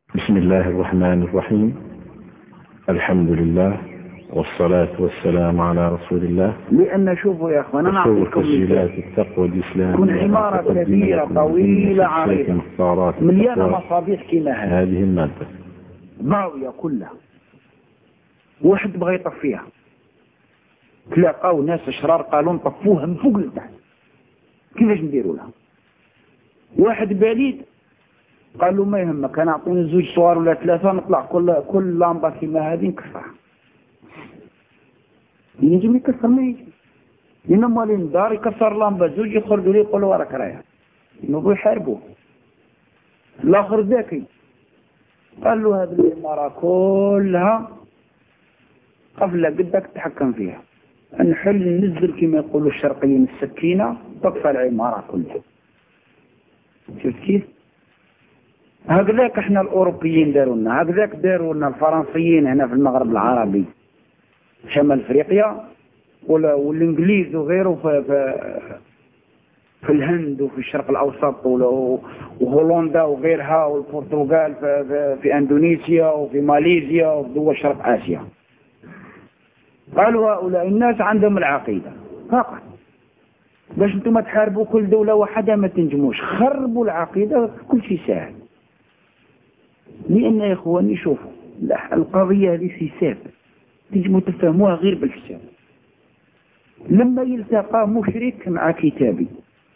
بسم الله الرحمن الرحيم. الحمد لله والصلاة والسلام على رسول الله. لأن شوفوا يا أخوان، أنا أعطيكم تسجيلات التقوى الإسلامية تكون عمارة كبيرة طويلة عريضة مليانة مصابيح كما هذه المادة ضاوية كلها، واحد بغى يطفيها، تلاقاو ناس أشرار قالوا نطفوها من فوق لتحت. كيفاش نديروا لها؟ واحد بليد قال له ما يهمك، أنا أعطيني 2 صور ولا 3 نطلع كل لامبة كما هذه نكسرها. يجي يكسر ما يجي، إنما مالين دار يكسر لامبة 2 يخرجوا لي يقولوا وراك رايح ينبغوا يحاربوه. الآخر ذكي قال له هذه العمارة كلها قفلة قدك تتحكم فيها، نحل ننزل كما يقولوا الشرقيين السكينة تقفل العمارة كلها. شفت كيف؟ هكذاك احنا الأوروبيين دارونا، هكذاك دارونا الفرنسيين هنا في المغرب العربي شمال افريقيا والانجليز وغيره في الهند وفي الشرق الاوسط وهولندا وغيرها والبرتغال في اندونيسيا وفي ماليزيا وفي دول شرق اسيا. قالوا هؤلاء الناس عندهم العقيدة فقط، باش انتم تحاربوا كل دولة واحدة ما تنجموش، خربوا العقيدة كل شيء سهل. لأن يا إخواني شوفوا القضية هذه حساب تنجموا تفهموها غير بالحساب. لما يلتقى مشرك مع كتابي،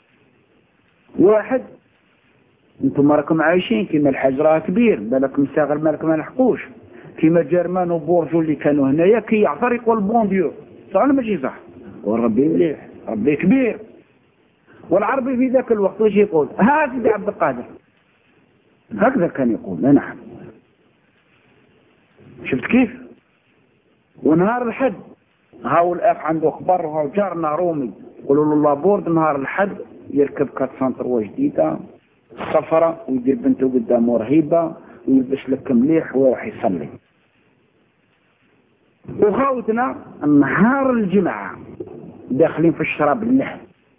واحد انتم راكم عايشين كما الحج راه كبير بالك مستغل مالك ما لحقوش، كما جرمان وبورجو اللي كانوا هنايا كي يعثر يقول بون ديو صح ولا ماشي صح؟ وربي مليح ربي كبير. والعربي في ذاك الوقت واش يقول؟ ها سيدي عبد القادر، هكذا كان يقول. نعم شفت كيف؟ ونهار الحد هاو الأخ عنده خبر وهاو جارنا رومي يقولوا له لابورد نهار الحد يركب 403 جديدة صفرة ويدير بنته قدامه رهيبة ويلبس لك مليح ويروح يصلي. وخاوتنا نهار الجمعة داخلين في الشراب اللحم.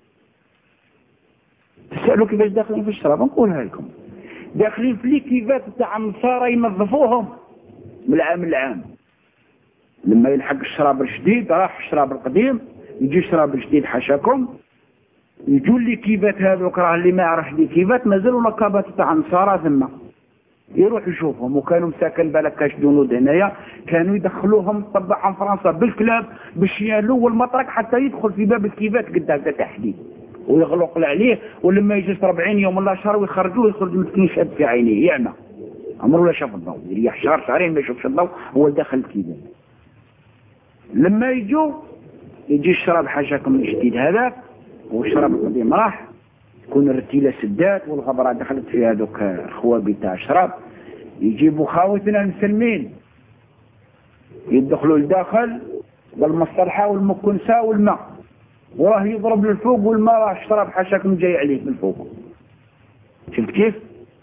تسألوا كيفاش داخلين في الشراب؟ نقولها لكم. داخلين في ليكيفات تاع النصارى ينظفوهم من العام للعام. لما يلحق الشراب الجديد راح الشراب القديم، يجي الشراب الجديد حاشاكم، يجوا ليكيفات هذوك راه اللي ما يعرفش ليكيفات مازالوا نقابات تاع النصارى ثم يروح يشوفهم. وكانوا مساكن بالك كاش جنود هنايا كانوا يدخلوهم طبعهم فرنسا بالكلاب بالشيالو والمطرق حتى يدخل في باب الكيفات قد هكا تحديد ويغلق عليه. ولما يجلس 40 يوم ولا شهر ويخرجوه يخرج مسكين شاد في عينيه يعمى عمره لا شاف الضوء، يريح شهر شهرين ما يشوفش الضوء هو داخل الكيفات. لما يجوا يجي الشراب حاشاكم الجديد هذاك والشراب القديم راح، تكون الرتيلة سدات والغبرة دخلت في هذوك خوابي تاع الشراب. يجيبوا خاوتنا المسلمين يدخلوا لداخل بالمصطلحة والمكنسة والماء وراه يضرب للفوق والماء راه الشراب حاشاكم جاي عليه من فوق. شفت كيف؟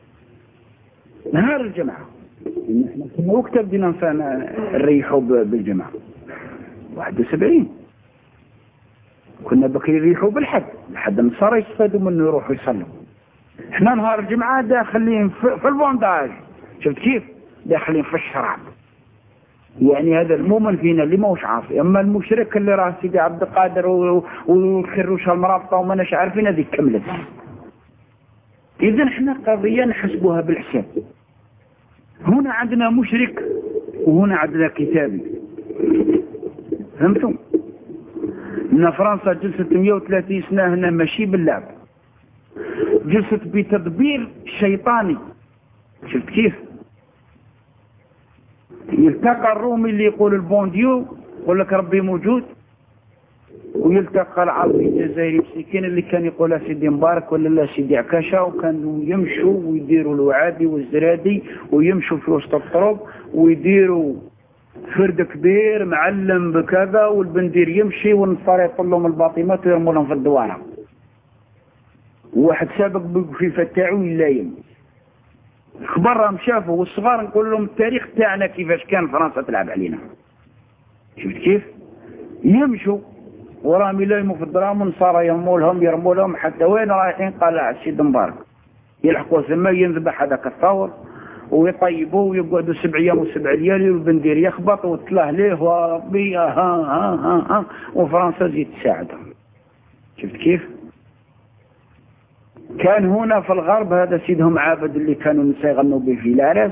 نهار الجمعة احنا كنا وقت بدينا نريحوا بالجمعة 71 كنا بكري يريحوا بالحد لحد النصارى يستفادوا منه يروحوا يصلوا. احنا نهار الجمعة داخلين في البونداج. شفت كيف؟ داخلين في الشراب. يعني هذا المؤمن فينا اللي موش عاصي، اما المشرك اللي راه سيدي عبد القادر والخروشه المرابطه وما ناش عارفين هذيك كملت. اذا احنا قضيه نحسبوها بالحساب. هنا عندنا مشرك وهنا عندنا كتابي. فهمتم؟ ان فرنسا جلست 130 سنه هنا ماشي باللعب، جلست بتدبير شيطاني. شفت كيف؟ يلتقى الرومي اللي يقول البونديو يقول لك ربي موجود، ويلتقى العربي الجزائري مسكين اللي كان يقول سيدي مبارك ولا لا سيدي عكاشة، وكانوا يمشوا ويديروا الوعابي والزرادي ويمشوا في وسط الطرق ويديروا فرد كبير معلم بكذا والبندير يمشي والنصارى يطلوا لهم الباطمات ويرموا لهم في الدوارة. واحد سابق في فتاعو يلايم خبرهم شافوا والصغار نقول لهم التاريخ تاعنا كيفاش كان فرنسا تلعب علينا. شفت كيف؟ يمشوا وراهم يلايموا في الدرام والنصارى يرموا لهم حتى وين رايحين؟ قال السيد مبارك يلحقوا ثم ينذبح هذاك الثور ويطيبوا ويقعدوا 7 أيام و7 ليالي والبندير يخبط وتلاه ليه وربي ها ها ها ها وفرنسا زيد تساعدهم. شفت كيف؟ كان هنا في الغرب هذا سيدهم عابد اللي كانوا النساء يغنوا به في العراس،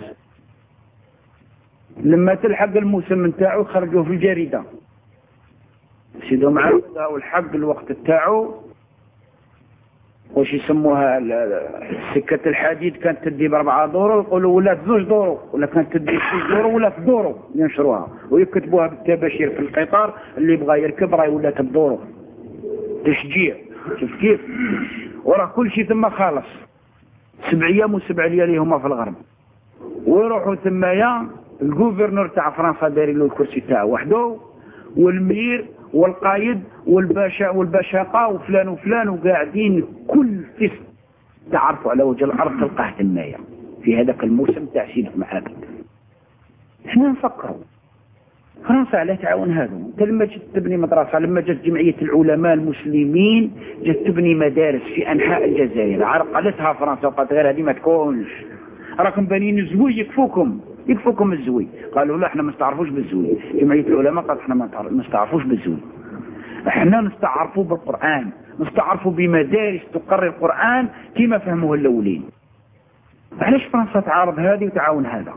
لما تلحق الموسم نتاعو خرجوه في الجريدة. سيدهم عابد او الحق الوقت تاعو واش يسموها سكة الحديد كانت تدي ب4 دورو، يقولوا ولات 2 دورو، ولا كانت تدي 6 دورو ولا دورو ينشروها ويكتبوها بالتباشير في القطار اللي بغى يركب راهي ولات بدورو تشجيع. شوف كيف؟ وراه كل شيء ثم خالص 7 أيام و7 ليالي هما في الغرب، ويروحوا ثمايا الجوفرنور تاع فرنسا داير له الكرسي تاعو وحده، والمير والقايد والباشاقه وفلان وفلان، وقاعدين كل فصل تعرفوا على وجه الارض تلقاه تمايا في هذاك الموسم تاع سيدهم عابد. احنا نفكروا فرنسا على تعاون هذا. انت لما جت تبني مدرسه، لما جت جمعيه العلماء المسلمين جت تبني مدارس في انحاء الجزائر، عرقلتها فرنسا وقالت غير هذه ما تكونش، راكم بانين الزوي يكفوكم الزوي. قالوا لا احنا ما نستعرفوش بالزوي. جمعيه العلماء قالت احنا ما نستعرفوش بالزوي، احنا نستعرفوا بالقران، نستعرفوا بمدارس تقرر القران كما فهموه الاولين. علاش فرنسا تعارض هذه وتعاون هذا؟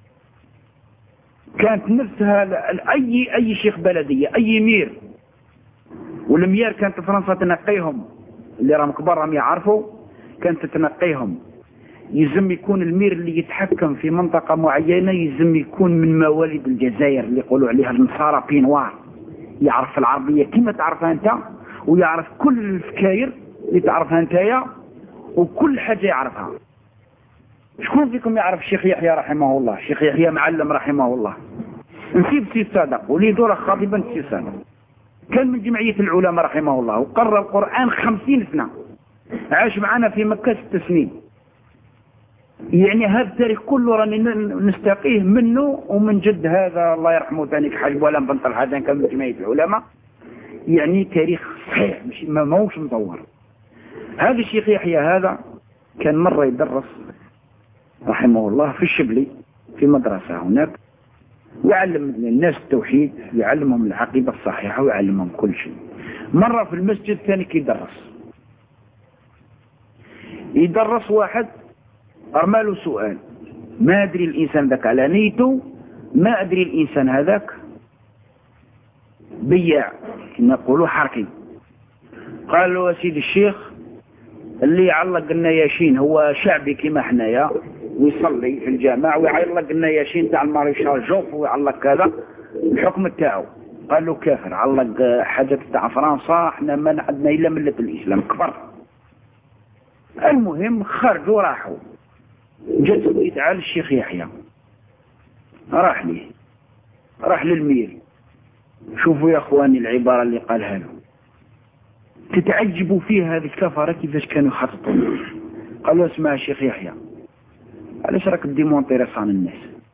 كانت نفسها اي شيخ بلديه اي مير، والميار كانت فرنسا تنقيهم اللي راهم كبار راهم يعرفوا، كانت تنقيهم. يلزم يكون المير اللي يتحكم في منطقة معينة يلزم يكون من مواليد الجزائر اللي يقولوا عليها النصارى بينوار، يعرف العربية كما تعرفها انت، ويعرف كل الفكاير اللي تعرفها انت، وكل حاجة يعرفها. شكون فيكم يعرف الشيخ يحيى رحمه الله؟ الشيخ يحيى معلم رحمه الله، نسيب سي صادق وليدو راه خاطبا سي صادق، كان من جمعية العلماء رحمه الله وقرر القرآن 50 سنة، عاش معنا في مكة 6 سنين. يعني هذا التاريخ كله راني نستقيه منه ومن جد هذا الله يرحمه ثاني حاج ولا بن طلحه كان من جمعيه العلماء. يعني تاريخ صحيح مش ما هوش مطور. هذا الشيخ يحيى هذا كان مره يدرس رحمه الله في الشبلي في مدرسه هناك، ويعلم الناس التوحيد، يعلمهم العقيده الصحيحه، ويعلمهم كل شيء. مره في المسجد ثاني يدرس واحد أرماله سؤال، ما أدري الإنسان ذاك على نيته، ما أدري الإنسان هذاك بياع نقولوا حركي. قال له يا سيدي الشيخ اللي يعلق النياشين هو شعبي كما حنايا ويصلي في الجامع ويعلق النياشين تاع الماريشال جوف ويعلق كذا، الحكم تاعو؟ قال له كافر، علق حاجة تاع فرنسا احنا ما عندنا إلا ملة الإسلام، كفر. المهم خرجوا راحوا، جت يتعال الشيخ يحيى راح للمير. شوفوا يا اخواني العبارة اللي قالها له تتعجبوا فيها هذه الكفرة كيفاش كانوا يخططون. قالوا اسمع الشيخ يحيى، علاش راك ديمونطي رصان الناس؟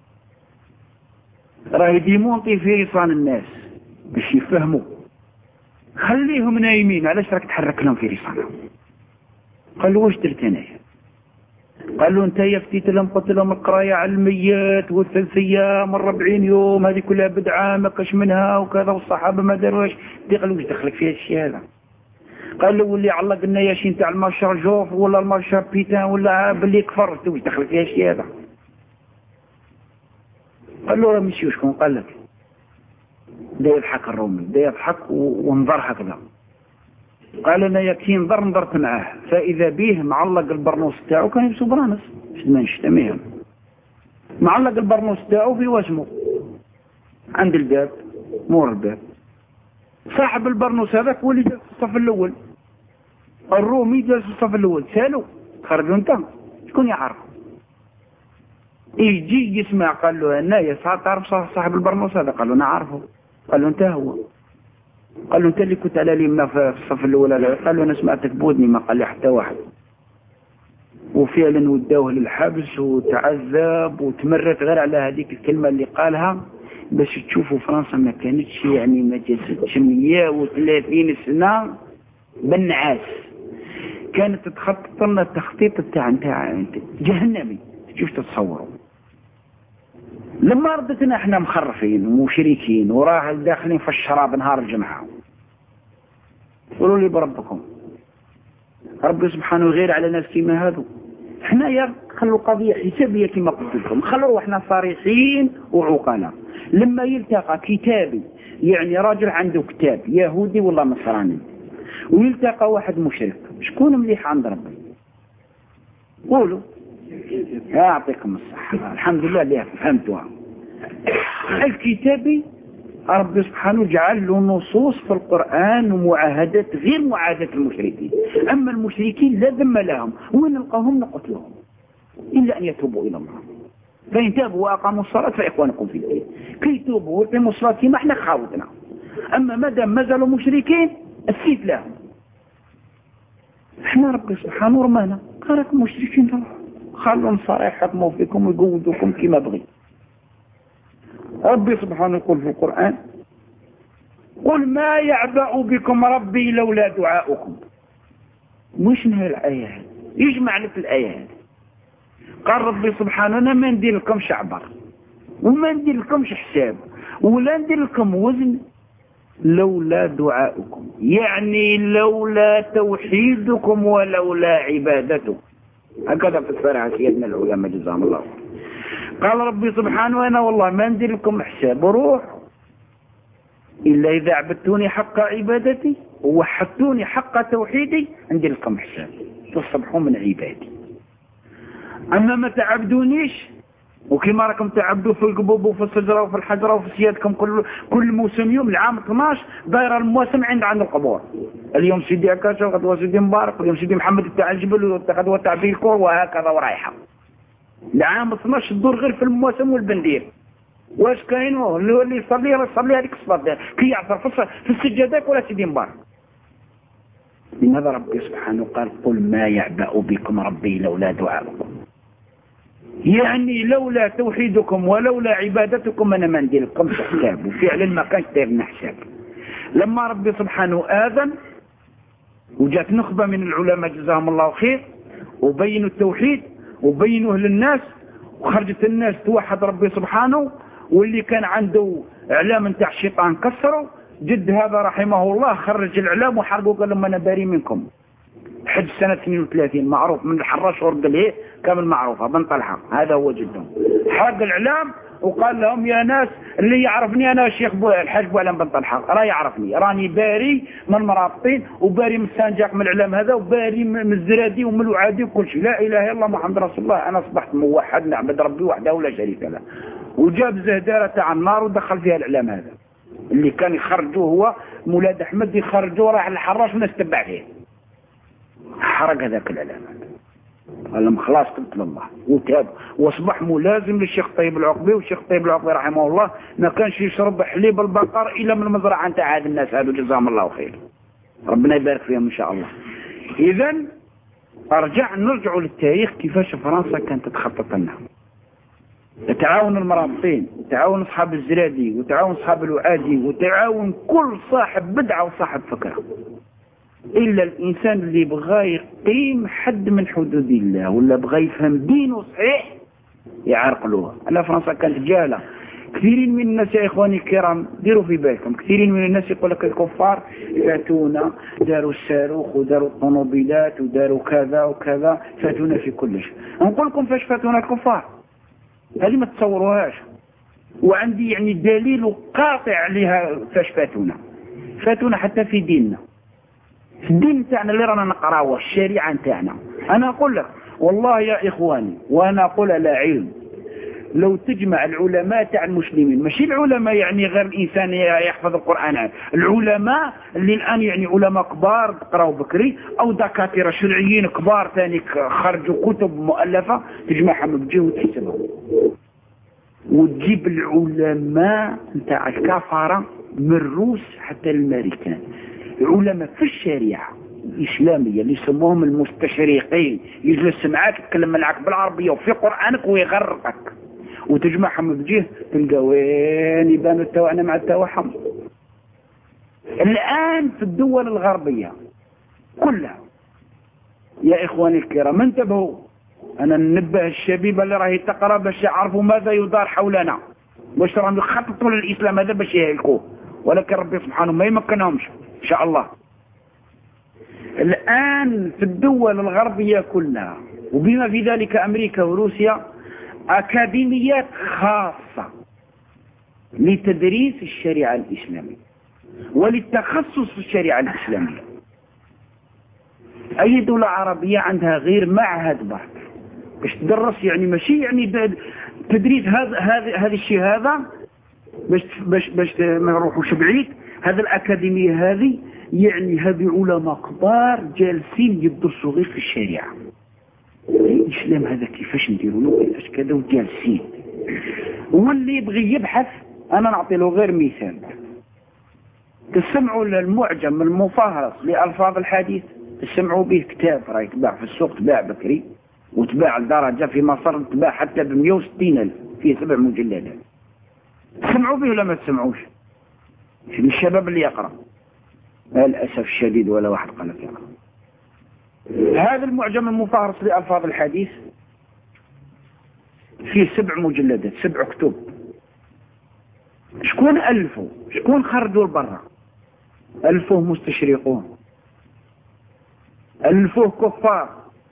راه ديمونطي في رصان الناس باش يفهموا، خليهم نايمين، علاش راك تحرك لهم في رصانهم؟ قال له واش درت انايا؟ قال له انت يفتيت لهم قلت لهم القرايه على الميت والثلث ايام وال40 يوم هذه كلها بدعه ما كاش منها وكذا، والصحابه ما داروش. قال له واش دخلك في هذا الشيء هذا؟ قال له واللي علق النياشين تاع المارشال جوف ولا المارشال بيتان ولا باللي كفر، واش دخلك في هذا الشيء هذا؟ قال له راه ماشي شكون قال لك؟ بدا يضحك الرومي، بدا يضحك ونظر هكذا. قال انا يكفي نظرت معاه فاذا به معلق البرنوس تاعو، كان يلبسو برانس ما نشتميهم، معلق البرنوس تاعو في وجمه عند الباب مور الباب. صاحب البرنوس هذاك هو اللي جالس في الصف الاول، الرومي جالس في الصف الاول. سالوا خرجوا انت شكون يعرف؟ يجي يسمع. قال له انا يا تعرف صاحب البرنوس هذا؟ قال له انا عارفه. قال له انت هو؟ قال له انت اللي كنت على اليمنى في الصف الاول هذا؟ قال له انا سمعتك بودني ما قال لي حتى واحد. وفعلا وداوه للحبس وتعذب وتمرت غير على هذيك الكلمه اللي قالها. باش تشوفوا فرنسا ما كانتش يعني ما جازتش 130 سنه بالنعاس، كانت تخطط لنا التخطيط تاع جهنمي. شوف تتصوروا لما ردتنا احنا مخرفين ومشركين وراه داخلين في الشراب نهار الجمعة، قولوا لي بربكم ربي سبحانه غير على ناس كيما هذو. احنا يا خلوا القضية حسابية كما قلت لكم، خلوا احنا صريحين وعقلاء. لما يلتقى كتابي يعني راجل عنده كتاب يهودي ولا نصراني ويلتقى واحد مشرك، شكون مليح عند ربي؟ قولوا يعطيكم الصحة. الحمد لله اللي فهمتوها. الكتابي ربي سبحانه جعل له نصوص في القرآن ومعاهدات غير معاهدة المشركين. أما المشركين لا ذم لهم وين نلقاهم نقتلهم إلا أن يتوبوا إلى الله، فإن تابوا وأقاموا الصلاة فإخوانكم في الدين. كي يتوبوا ويقيموا الصلاة كما احنا خاوتنا. أما مادام ما زالوا مشركين السيف لهم. احنا ربي سبحانه رمانا قال لكم مشركين روحوا خلوا صريح يحكموا فيكم ويقودوكم كما بغي. ربي سبحانه يقول في القرآن قل ما يعبأ بكم ربي لولا دعاؤكم. مش نهي الآيات يجمع لك الآيات. قال ربي سبحانه أنا ما ندير لكم شعبر وما ندير لكم حساب ولا ندير لكم وزن لولا دعاؤكم، يعني لولا توحيدكم ولولا عبادتكم. هكذا فسرها سيدنا العلماء جزاهم الله. قال ربي سبحانه أنا والله ما ندير لكم حساب روح إلا إذا عبدتوني حق عبادتي ووحدتوني حق توحيدي ندير لكم حساب تصبحوا من عبادي. أما ما تعبدونيش وكما راكم تعبدوا في القبوب وفي الشجرة وفي الحجرة وفي سيادكم كل موسم يوم العام 12 داير المواسم عند القبور. اليوم سيدي عكاشة وغدوة سيدي مبارك واليوم سيدي محمد تاع الجبل وغدوة تاع بيكور وهكذا ورايحة. العام 12 تدور غير في المواسم والبندير. واش كاين اللي يصلي هذيك الصلاة كي يعصر في السجادات ولا سيدي مبارك. لماذا ربي سبحانه قال قل ما يعبأ بكم ربي لولا دعاؤكم، يعني لولا توحيدكم ولولا عبادتكم أنا ما ندير لكم حساب. وفعلا ما كانش داير لنا حساب. لما ربي سبحانه آذن وجات نخبة من العلماء جزاهم الله خير وبينوا التوحيد وبينوه للناس وخرجت الناس توحد ربي سبحانه، واللي كان عنده اعلام نتاع الشيطان كسروا. جد هذا رحمه الله خرج الاعلام وحرقوا قال لهم انا باري منكم. حج سنة 32 معروف من الحراش ورد الايه كامل معروفة بن طلحة هذا هو جدهم. حرق الاعلام وقال لهم يا ناس اللي يعرفني انا الشيخ الحاج بوعلم بن طلحة راه يعرفني راني باري من مرابطين وباري من السانجاق من الاعلام هذا وباري من الزرادي ومن الوعادي وكل شيء. لا اله الا الله محمد رسول الله. انا اصبحت موحد نعبد ربي وحده لا شريك له. وجاب زهدارة تاع النار ودخل فيها الاعلام هذا اللي كان يخرجوه هو مولاد احمد يخرجوه راح للحراش والناس تبع فيه. حرق هذاك الاعلام قال لهم خلاص قلت لله وتاب واصبح ملازم للشيخ طيب العقبي. والشيخ طيب العقبي رحمه الله ما كانش يشرب حليب البقر الا من المزرعه نتاع هاد الناس هذو جزاهم الله خير ربنا يبارك فيهم ان شاء الله. اذا نرجعوا للتاريخ كيفاش فرنسا كانت تخطط لنا. تعاون المرابطين وتعاون اصحاب الزرادي وتعاون اصحاب الوعادي وتعاون كل صاحب بدعه وصاحب فكره، إلا الإنسان اللي بغى يقيم حد من حدود الله ولا بغى يفهم دينه صحيح يعرقلوه. أنا فرنسا كانت جاهلة. كثيرين من الناس يا إخواني الكرام ديروا في بالكم كثيرين من الناس يقول لك الكفار فاتونا داروا الصاروخ وداروا الطوموبيلات وداروا كذا وكذا فاتونا في كل شيء. نقول لكم فاش فاتونا الكفار هذه ما تصوروهاش. وعندي يعني دليل قاطع لها فاش فاتونا حتى في ديننا. الدين تاعنا اللي رانا نقراوه الشريعه تاعنا. انا اقول لك والله يا اخواني وانا اقول لا علم لو تجمع العلماء تاع المسلمين ماشي العلماء يعني غير الانسان يحفظ القران، العلماء اللي الان يعني علماء كبار قراوا بكري او دكاتره شرعيين كبار ثاني خرجوا كتب مؤلفه تجمعهم بجهه وتحسبهم وتجيب العلماء نتاع الكفاره من الروس حتى الامريكان علماء في الشريعة الإسلامية اللي يسموهم المستشرقين يجلس معاك يتكلم معاك بالعربية وفي قرآنك ويغرقك وتجمعهم بجهة تلقى وين يبانوا التوأنا مع التوحم. الآن في الدول الغربية كلها يا إخواني الكرام انتبهوا. أنا ننبه الشبيبة اللي راهي تقرأ باش يعرفوا ماذا يدار حولنا. واش راهم يخططوا للإسلام هذا باش يهلكوه، ولكن ربي سبحانه ما يمكنهمش إن شاء الله. الآن في الدول الغربية كلها وبما في ذلك أمريكا وروسيا أكاديميات خاصة لتدريس الشريعة الإسلامية وللتخصص في الشريعة الإسلامية. أي دولة عربية عندها غير معهد بحث باش تدرس، يعني ماشي يعني تدريس هذا الشيء هذا باش ما نروحوش بعيد. هذا الأكاديمية هذه يعني هذه علماء كبار جالسين يدرسوا غير في الشريعة الإسلام هذا كيفاش نديروا له كيفاش كذا، وجالسين. واللي يبغي يبحث أنا نعطي له غير مثال. تسمعوا المعجم المفهرس لألفاظ الحديث، تسمعوا به كتاب راه يتباع في السوق، تباع بكري وتباع لدرجة في مصر تباع حتى ب160,000 فيه 7 مجلدات. تسمعوا به ولا ما تسمعوش؟ من الشباب اللي يقرأ للأسف الشديد ولا واحد قال لك يقرأ. هذا المعجم المفهرس لألفاظ الحديث فيه 7 مجلدات، 7 كتب. شكون ألفوا؟ شكون خرجوا لبرا؟ ألفوه مستشرقون، ألفوه كفار.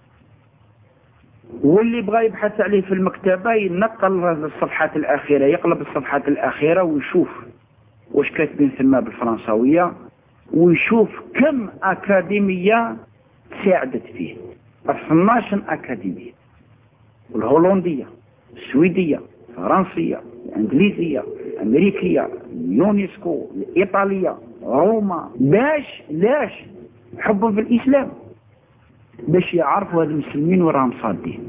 واللي بغى يبحث عليه في المكتبة ينقل الصفحات الأخيرة، يقلب الصفحات الأخيرة ويشوف واش كاتبين ثم بالفرنساوية، ويشوف كم أكاديمية ساعدت فيه. 12 أكاديمية، الهولندية، السويدية، الفرنسية، الإنجليزية، الأمريكية، اليونسكو، الإيطالية، روما. لاش حبهم في الإسلام، باش يعرفوا هذا المسلمين وراهم صادين.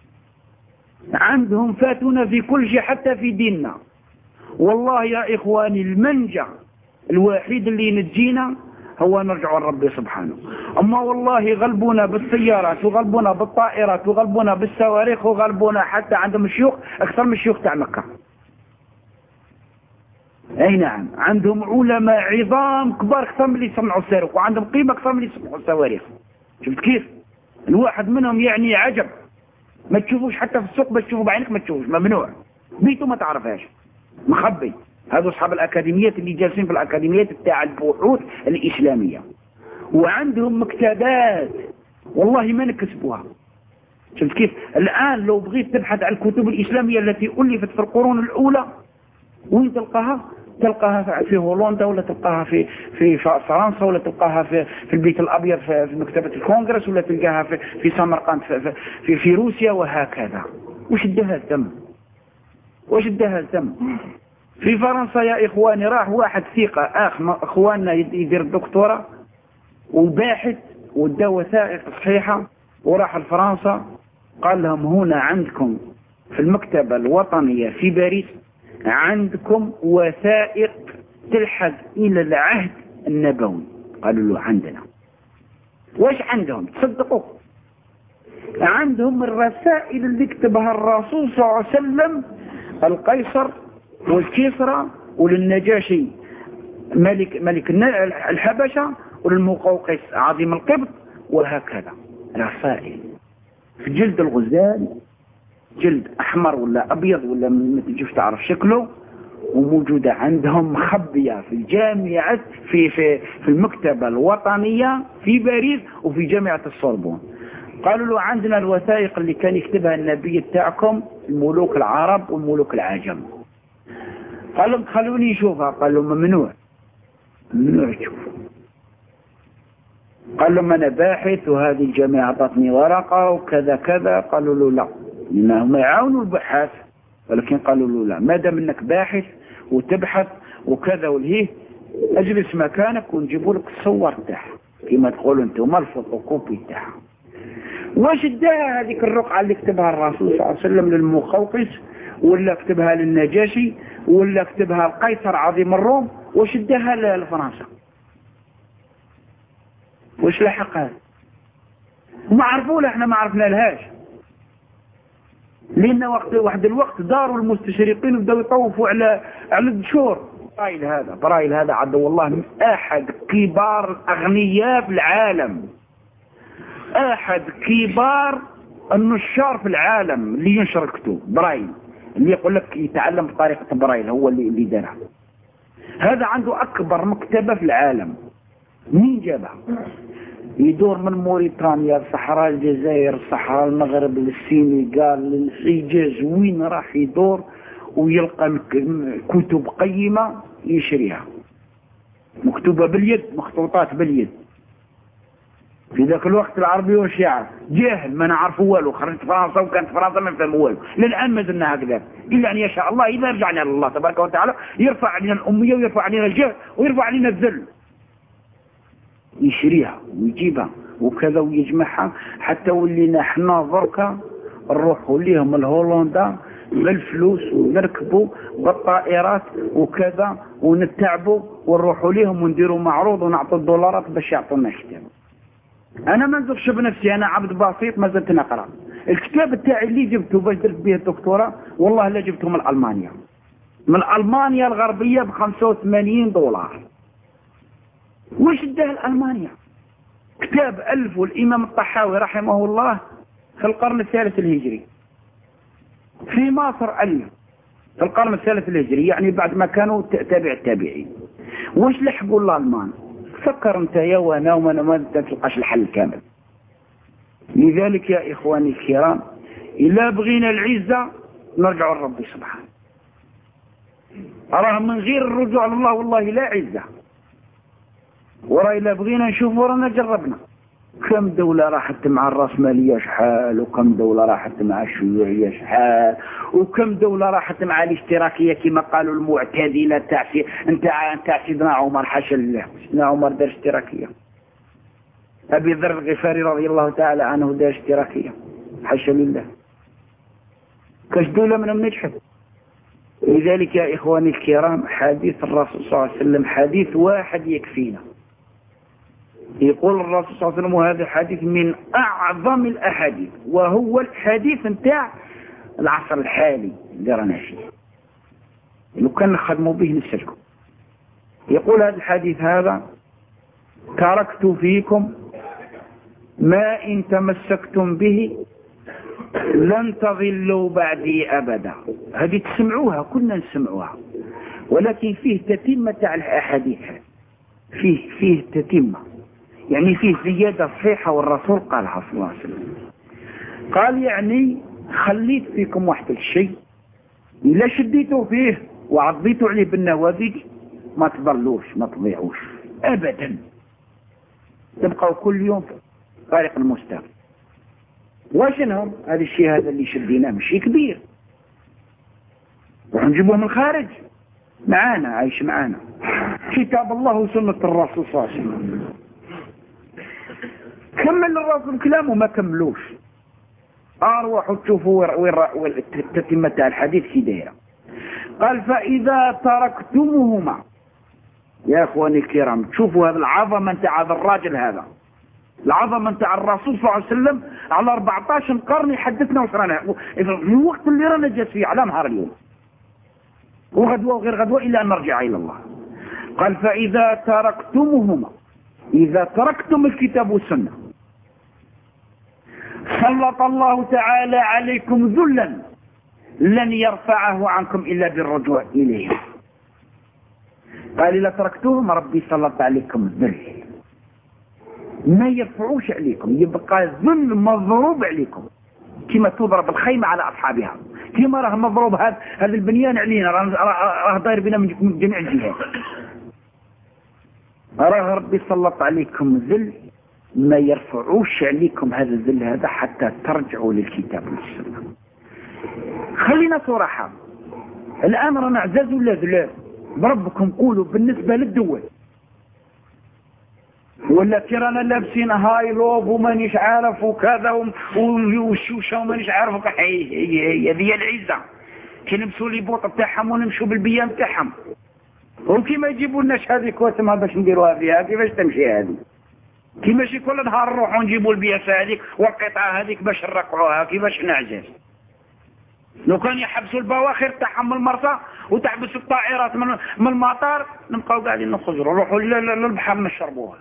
عندهم فاتونا في كل شيء حتى في ديننا. والله يا إخواني المنجع الوحيد اللي ينجينا هو نرجع لربي سبحانه. أما والله غلبونا بالسيارات وغلبونا بالطائرات وغلبونا بالصواريخ وغلبونا حتى عندهم الشيوخ أكثر من الشيوخ تاع مكة. أي نعم، عندهم علماء عظام كبار أكثر من اللي يصنعوا الصاروخ، وعندهم قيمة أكثر من اللي يصنعوا الصواريخ. شفت كيف؟ الواحد منهم يعني عجب، ما تشوفوش حتى في السوق، باش تشوفوا بعينك ما تشوفوش، ممنوع، بيتو ما تعرفهاش، مخبي. هذو أصحاب الأكاديميات اللي جالسين في الأكاديميات بتاع البحوث الإسلامية، وعندهم مكتبات والله ما نكسبوها. شفت كيف؟ الآن لو بغيت تبحث عن الكتب الإسلامية التي ألفت في القرون الأولى وين تلقاها في هولندا، ولا تلقاها في فرنسا، ولا تلقاها في البيت الأبيض في مكتبة الكونغرس، ولا تلقاها في سمرقند في روسيا، وهكذا. وش ادها الدم؟ في فرنسا يا إخواني راح واحد ثقة أخواننا يدير الدكتوراه وباحث ودا وثائق صحيحة، وراح لفرنسا قال لهم هنا عندكم في المكتبة الوطنية في باريس عندكم وثائق تلحق إلى العهد النبوي. قالوا له عندنا. واش عندهم؟ تصدقوا عندهم الرسائل اللي كتبها الرسول صلى الله عليه وسلم القيصر والكسرى وللنجاشي ملك الحبشة وللمقوقس عظيم القبط، وهكذا رسائل في جلد الغزال، جلد أحمر ولا أبيض ولا ما تجيش تعرف شكله، وموجودة عندهم مخبية في الجامعة في المكتبة الوطنية في باريس وفي جامعة السوربون. قالوا له عندنا الوثائق اللي كان يكتبها النبي بتاعكم الملوك العرب والملوك العجم. قال لهم خلوني نشوفها. قال لهم ممنوع تشوفوا. قال لهم أنا باحث وهذه الجامعة أعطتني ورقة وكذا كذا. قالوا له لا، لأنهم يعاونوا البحاث، ولكن قالوا له لا، ما دام انك باحث وتبحث وكذا والهيه اجلس مكانك ونجيبوا لك الصور تاعها كما تقولوا انتم الفوتوكوبي تاعها. واش اداها هذيك الرقعه اللي كتبها الرسول صلى الله عليه وسلم للمقوقس، ولا كتبها للنجاشي، ولا كتبها القيصر عظيم الروم؟ واش اداها لفرنسا؟ واش لحقها؟ ما عرفوا، احنا ما عرفنا لهاش، لأن واحد الوقت داروا المستشرقين وبداوا يطوفوا على الدشور. برايل هذا عبد والله من أحد كبار الأغنياء في العالم، أحد كبار النشار في العالم اللي ينشر الكتب. برايل اللي يقول لك يتعلم بطريقة برايل هو اللي دارها. هذا عنده أكبر مكتبة في العالم. مين جابها؟ يدور من موريتانيا الصحراء الجزائر الصحراء المغرب للسينغال للحجاز، وين راح يدور ويلقى كتب قيمة يشريها، مكتوبة باليد، مخطوطات باليد. في ذاك الوقت العربي والشيعة جاهل ما نعرفوا والو، خرجت فرنسا وكانت فرنسا ما نفهم والو، للآن ما زلنا هكذا، إلا أن يشاء الله إذا رجعنا لله تبارك وتعالى يرفع علينا الأمية ويرفع علينا الجهل ويرفع علينا الذل. يشريها ويجيبها وكذا ويجمعها حتى ولينا حنا بركة نروحوا ليهم الهولندا بالفلوس ونركبوا بالطائرات وكذا ونتعبوا ونروحوا ليهم ونديروا معروض ونعطوا الدولارات باش يعطونا كتاب. انا ما نزغش بنفسي، انا عبد بسيط ما زلت نقرا. الكتاب تاعي اللي جبته باش درت به الدكتوراه والله لا جبته من المانيا، من المانيا الغربيه $85. وش اداه المانيا؟ كتاب الفه الامام الطحاوي رحمه الله في القرن الثالث الهجري، في مصر ألف في القرن الثالث الهجري، يعني بعد ما كانوا تابع التابعين. وش لحقوا الألمان؟ فكر انت يا وانا وما ما تلقاش الحل كامل. لذلك يا إخواني الكرام إلا بغينا العزة نرجع لربي سبحانه. أراه من غير الرجوع لله والله لا عزة. ورا إلا بغينا نشوف ورانا جربنا كم دولة راحت مع الرأسمالية شحال، وكم دولة راحت مع الشيوعية شحال، وكم دولة راحت مع الاشتراكية كما قالوا المعتدلة تاع سيدنا عمر. حاشا لله، سيدنا عمر دار اشتراكية، أبي ذر الغفاري رضي الله تعالى عنه دار اشتراكية، حاشا لله. كاش دولة منهم نجحت. لذلك يا إخواني الكرام حديث الرسول صلى الله عليه وسلم حديث واحد يكفينا. يقول الرسول صلى الله عليه وسلم وهذا حديث من أعظم الأحاديث، وهو الحديث نتاع العصر الحالي اللي رانا فيه، لو كان نخدموا به نسلكم. يقول هذا الحديث هذا: تركت فيكم ما إن تمسكتم به لن تضلوا بعدي أبدا. هذه تسمعوها كنا نسمعوها، ولكن فيه تتمة على الأحاديث، فيه تتمة، يعني فيه زيادة صحيحة والرسول قالها صلى الله عليه وسلم. قال يعني خليت فيكم واحد الشيء إلا شديتوا فيه وعضيتوا عليه بالنوابج ما تضلوش ما تضيعوش أبدا، تبقوا كل يوم في طريق المستقيم. وشنهم هذا الشيء هذا اللي شديناه مش كبير، ونجيبوه من الخارج معانا، عايش معانا، كتاب الله وسنة الرسول صلى الله عليه وسلم. كمل الرسول كلامه ما كملوش، اروحوا تشوفوا وين التتمة تاع الحديث كي دايره. قال: فإذا تركتموهما، يا اخواني الكرام شوفوا هذا العظمة تاع هذا الراجل، هذا العظمة تاع الرسول صلى الله عليه وسلم على 14 قرن يحدثنا وش رانا في الوقت اللي رانا جالس فيه على نهار اليوم، وغدوة وغير غدوة إلى أن نرجع إلى الله. قال: فإذا تركتموهما، إذا تركتم الكتاب والسنة سلط الله تعالى عليكم ذلا لن يرفعه عنكم إلا بالرجوع إليه. قال: إذا تركتوهم ربي سلط عليكم ذل ما يرفعوش عليكم، يبقى ذل مضروب عليكم، كما تضرب الخيمة على أصحابها، كما راه مضروب هذا البنيان علينا، راه داير بنا من جميع الجهات. راه ربي سلط عليكم ذل ما يرفعوش عليكم هذا الذل هذا حتى ترجعوا للكتاب والسنة. خلينا صراحة، الآن رانا عزاز ولا ذلال بربكم؟ قولوا بالنسبة للدول، ولا كرانا لابسين هاي لوب ومانيش عارف وكذا وشوشة ومانيش عارف. هي العزة كي نمسوا لي بوط بتاعهم ونمشوا بالبيان بتاعهم، وكيما يجيبوا لناش هذه كوتمها باش نديروها فيها، كيفاش تمشي هذه؟ كي ماشي كل نهار نروحوا نجيبوا البياسة هذيك والقطعة هذيك باش نرقعوها، كيفاش نعجز؟ لو كان يحبسوا البواخر تاعهم المرسى وتحبسوا الطائرات من المطار نبقاو قاعدين نخزروا نروحوا للبحر نشربوها.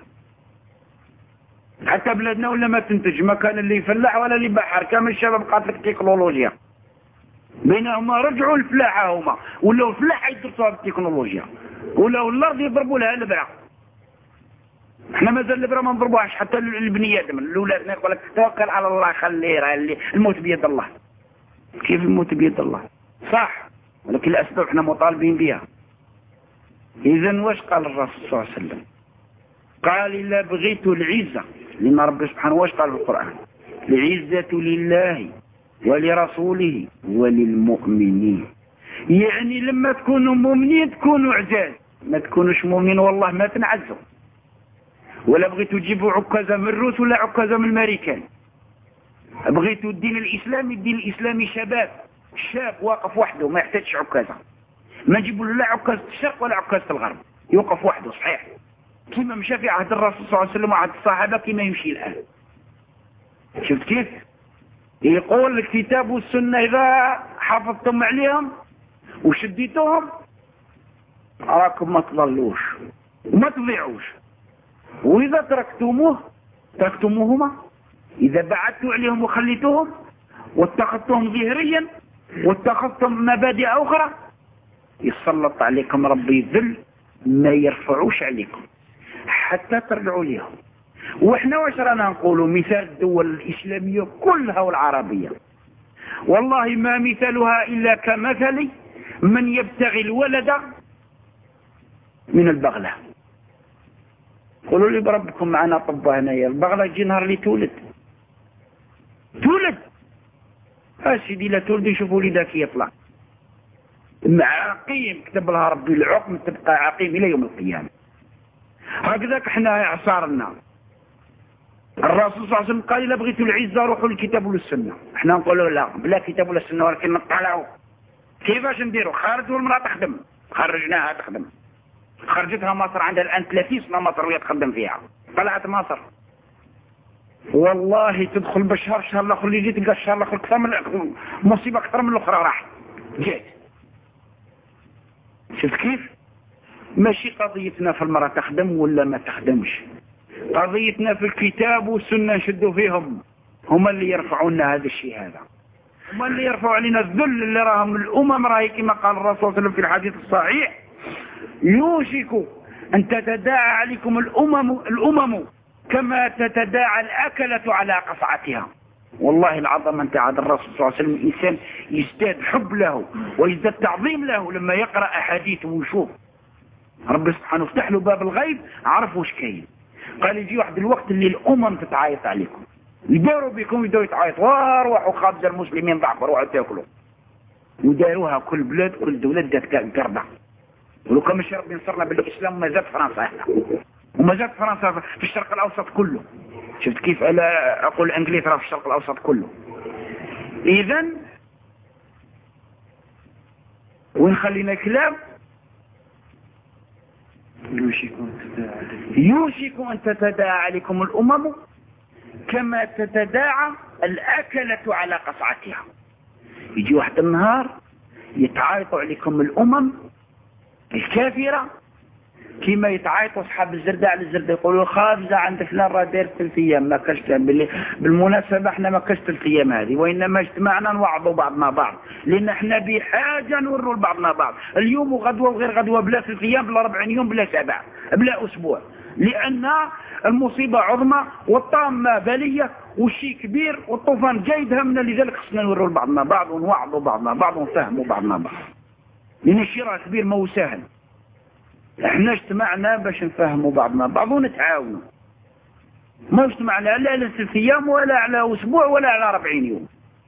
حتى بلادنا ولا ما تنتج، ما كان اللي يفلح ولا اللي بحر، كامل الشباب قاتلك تكنولوجيا. بينهما رجعوا الفلاحة هما، ولاو الفلاحة يدرسوها بالتكنولوجيا، ولاو الأرض يضربوا لها البرة. احنا مازال البرة ما نضربوهاش حتى البني آدم الأولاد يقول لك توكل على الله خليه راه الموت بيد الله. كيف الموت بيد الله؟ صح، ولكن الأسباب احنا مطالبين بها. إذن واش قال الرسول صلى الله عليه وسلم؟ قال إلا بغيت العزة، لأن رب سبحانه واش قال في القرآن؟ العزة لله ولرسوله وللمؤمنين. يعني لما تكونوا مؤمنين تكونوا عزاز، ما تكونوش مؤمنين والله ما تنعزوا. ولا بغيتوا تجيبوا عكازة من الروس ولا عكازة من الامريكان. بغيتوا الدين الإسلامي شباب، الشاب واقف وحده ما يحتاجش عكازة. ما نجيبوا له لا عكازة الشرق ولا عكازة الغرب، يوقف وحده صحيح. كما مشى في عهد الرسول صلى الله عليه وسلم وعهد الصحابة كما يمشي الآن. شفت كيف؟ يقول الكتاب والسنة إذا حافظتم عليهم وشديتهم راكم ما تضلوش وما تضيعوش، وإذا تركتموهما، إذا بعدتوا عليهم وخليتوهم واتخذتهم ظهريا واتخذتم مبادئ أخرى يسلط عليكم ربي الذل ما يرفعوش عليكم حتى ترجعوا ليهم. واحنا واش رانا نقولوا؟ مثال الدول الإسلامية كلها والعربية والله ما مثالها إلا كمثل من يبتغي الولد من البغلة. قولوا لي بربكم معنا طبا هنايا، البغلة تجي نهار اللي تولد سيدي لا تولد يشوفوا وليدك يطلع مع عقيم كتب لها ربي العقم تبقى عقيم إلى يوم القيامة. هكذاك احنا اعصارنا. الرسول صلى الله عليه وسلم قال إذا بغيتوا العزة روحوا للكتاب والسنة. احنا نقولوا لا بلا كتاب ولا سنة، ولكن نطلعوا كيفاش نديروا؟ خرجوا المرأة تخدم، خرجناها تخدم، خرجتها مصر عندها الآن 30 سنة مصر وهي تخدم فيها. طلعت مصر والله تدخل بالشهر، الشهر الآخر اللي جيت تلقى الشهر الآخر أكثر من مصيبة أكثر من الأخرى راحت جات. شفت كيف؟ ماشي قضيتنا في المرأة تخدم ولا ما تخدمش، قضيتنا في الكتاب والسنة نشدوا فيهم، هما اللي يرفعوا لنا هذا الشيء، هذا هما اللي يرفعوا علينا الذل اللي راهم الأمم. راهي كما قال الرسول صلى الله عليه وسلم في الحديث الصحيح يوشك أن تتداعى عليكم الأمم كما تتداعى الأكلة على قصعتها. والله العظم أنت عاد الرسول صلى الله عليه وسلم الإنسان يزداد حب له ويزداد تعظيم له لما يقرأ أحاديثه ويشوف رب سبحانه فتح له باب الغيب عرف وش كاين. قال يجي واحد الوقت اللي الأمم تتعايط عليكم، يداروا بكم يداروا يتعايطوا واروحوا خابز المسلمين ضعفوا روحوا تاكلوا، وداروها كل بلاد كل دولة دات قرده. ولو كان مش ربي نصرنا بالإسلام ما زاد فرنسا هنا وما زاد فرنسا في الشرق الأوسط كله. شفت كيف؟ ألا أقول إنجلترا في الشرق الأوسط كله. إذن وين خلينا كلام؟ يوشك أن تتداعى عليكم الأمم كما تتداعى الأكلة على قصعتها. يجي واحد النهار يتعايطوا عليكم الأمم الكافرة كما يتعايطوا أصحاب الزردة على الزردة، يقولوا خابزة عند فلان راه داير 3 أيام ما كاش. بالمناسبة احنا ما كاش 3 أيام هذه، وإنما اجتمعنا نوعظوا بعضنا بعض، لأن احنا بحاجة نوروا لبعضنا بعض اليوم وغدوة وغير غدوة، بلا 3 أيام بلا 40 يوم بلا 7 بلا أسبوع، لأن المصيبة عظمى والطامة بالية والشيء كبير والطوفان جايد همنا. لذلك خصنا نوروا لبعضنا بعض ونوعظوا بعضنا بعض ونفهموا بعضنا بعض، لأن الشيء راه كبير ما هو سهل. احنا اجتمعنا باش نفهموا بعضنا بعض ونتعاونوا، ما اجتمعنا لا على 3 أيام ولا على أسبوع ولا على 40 يوم.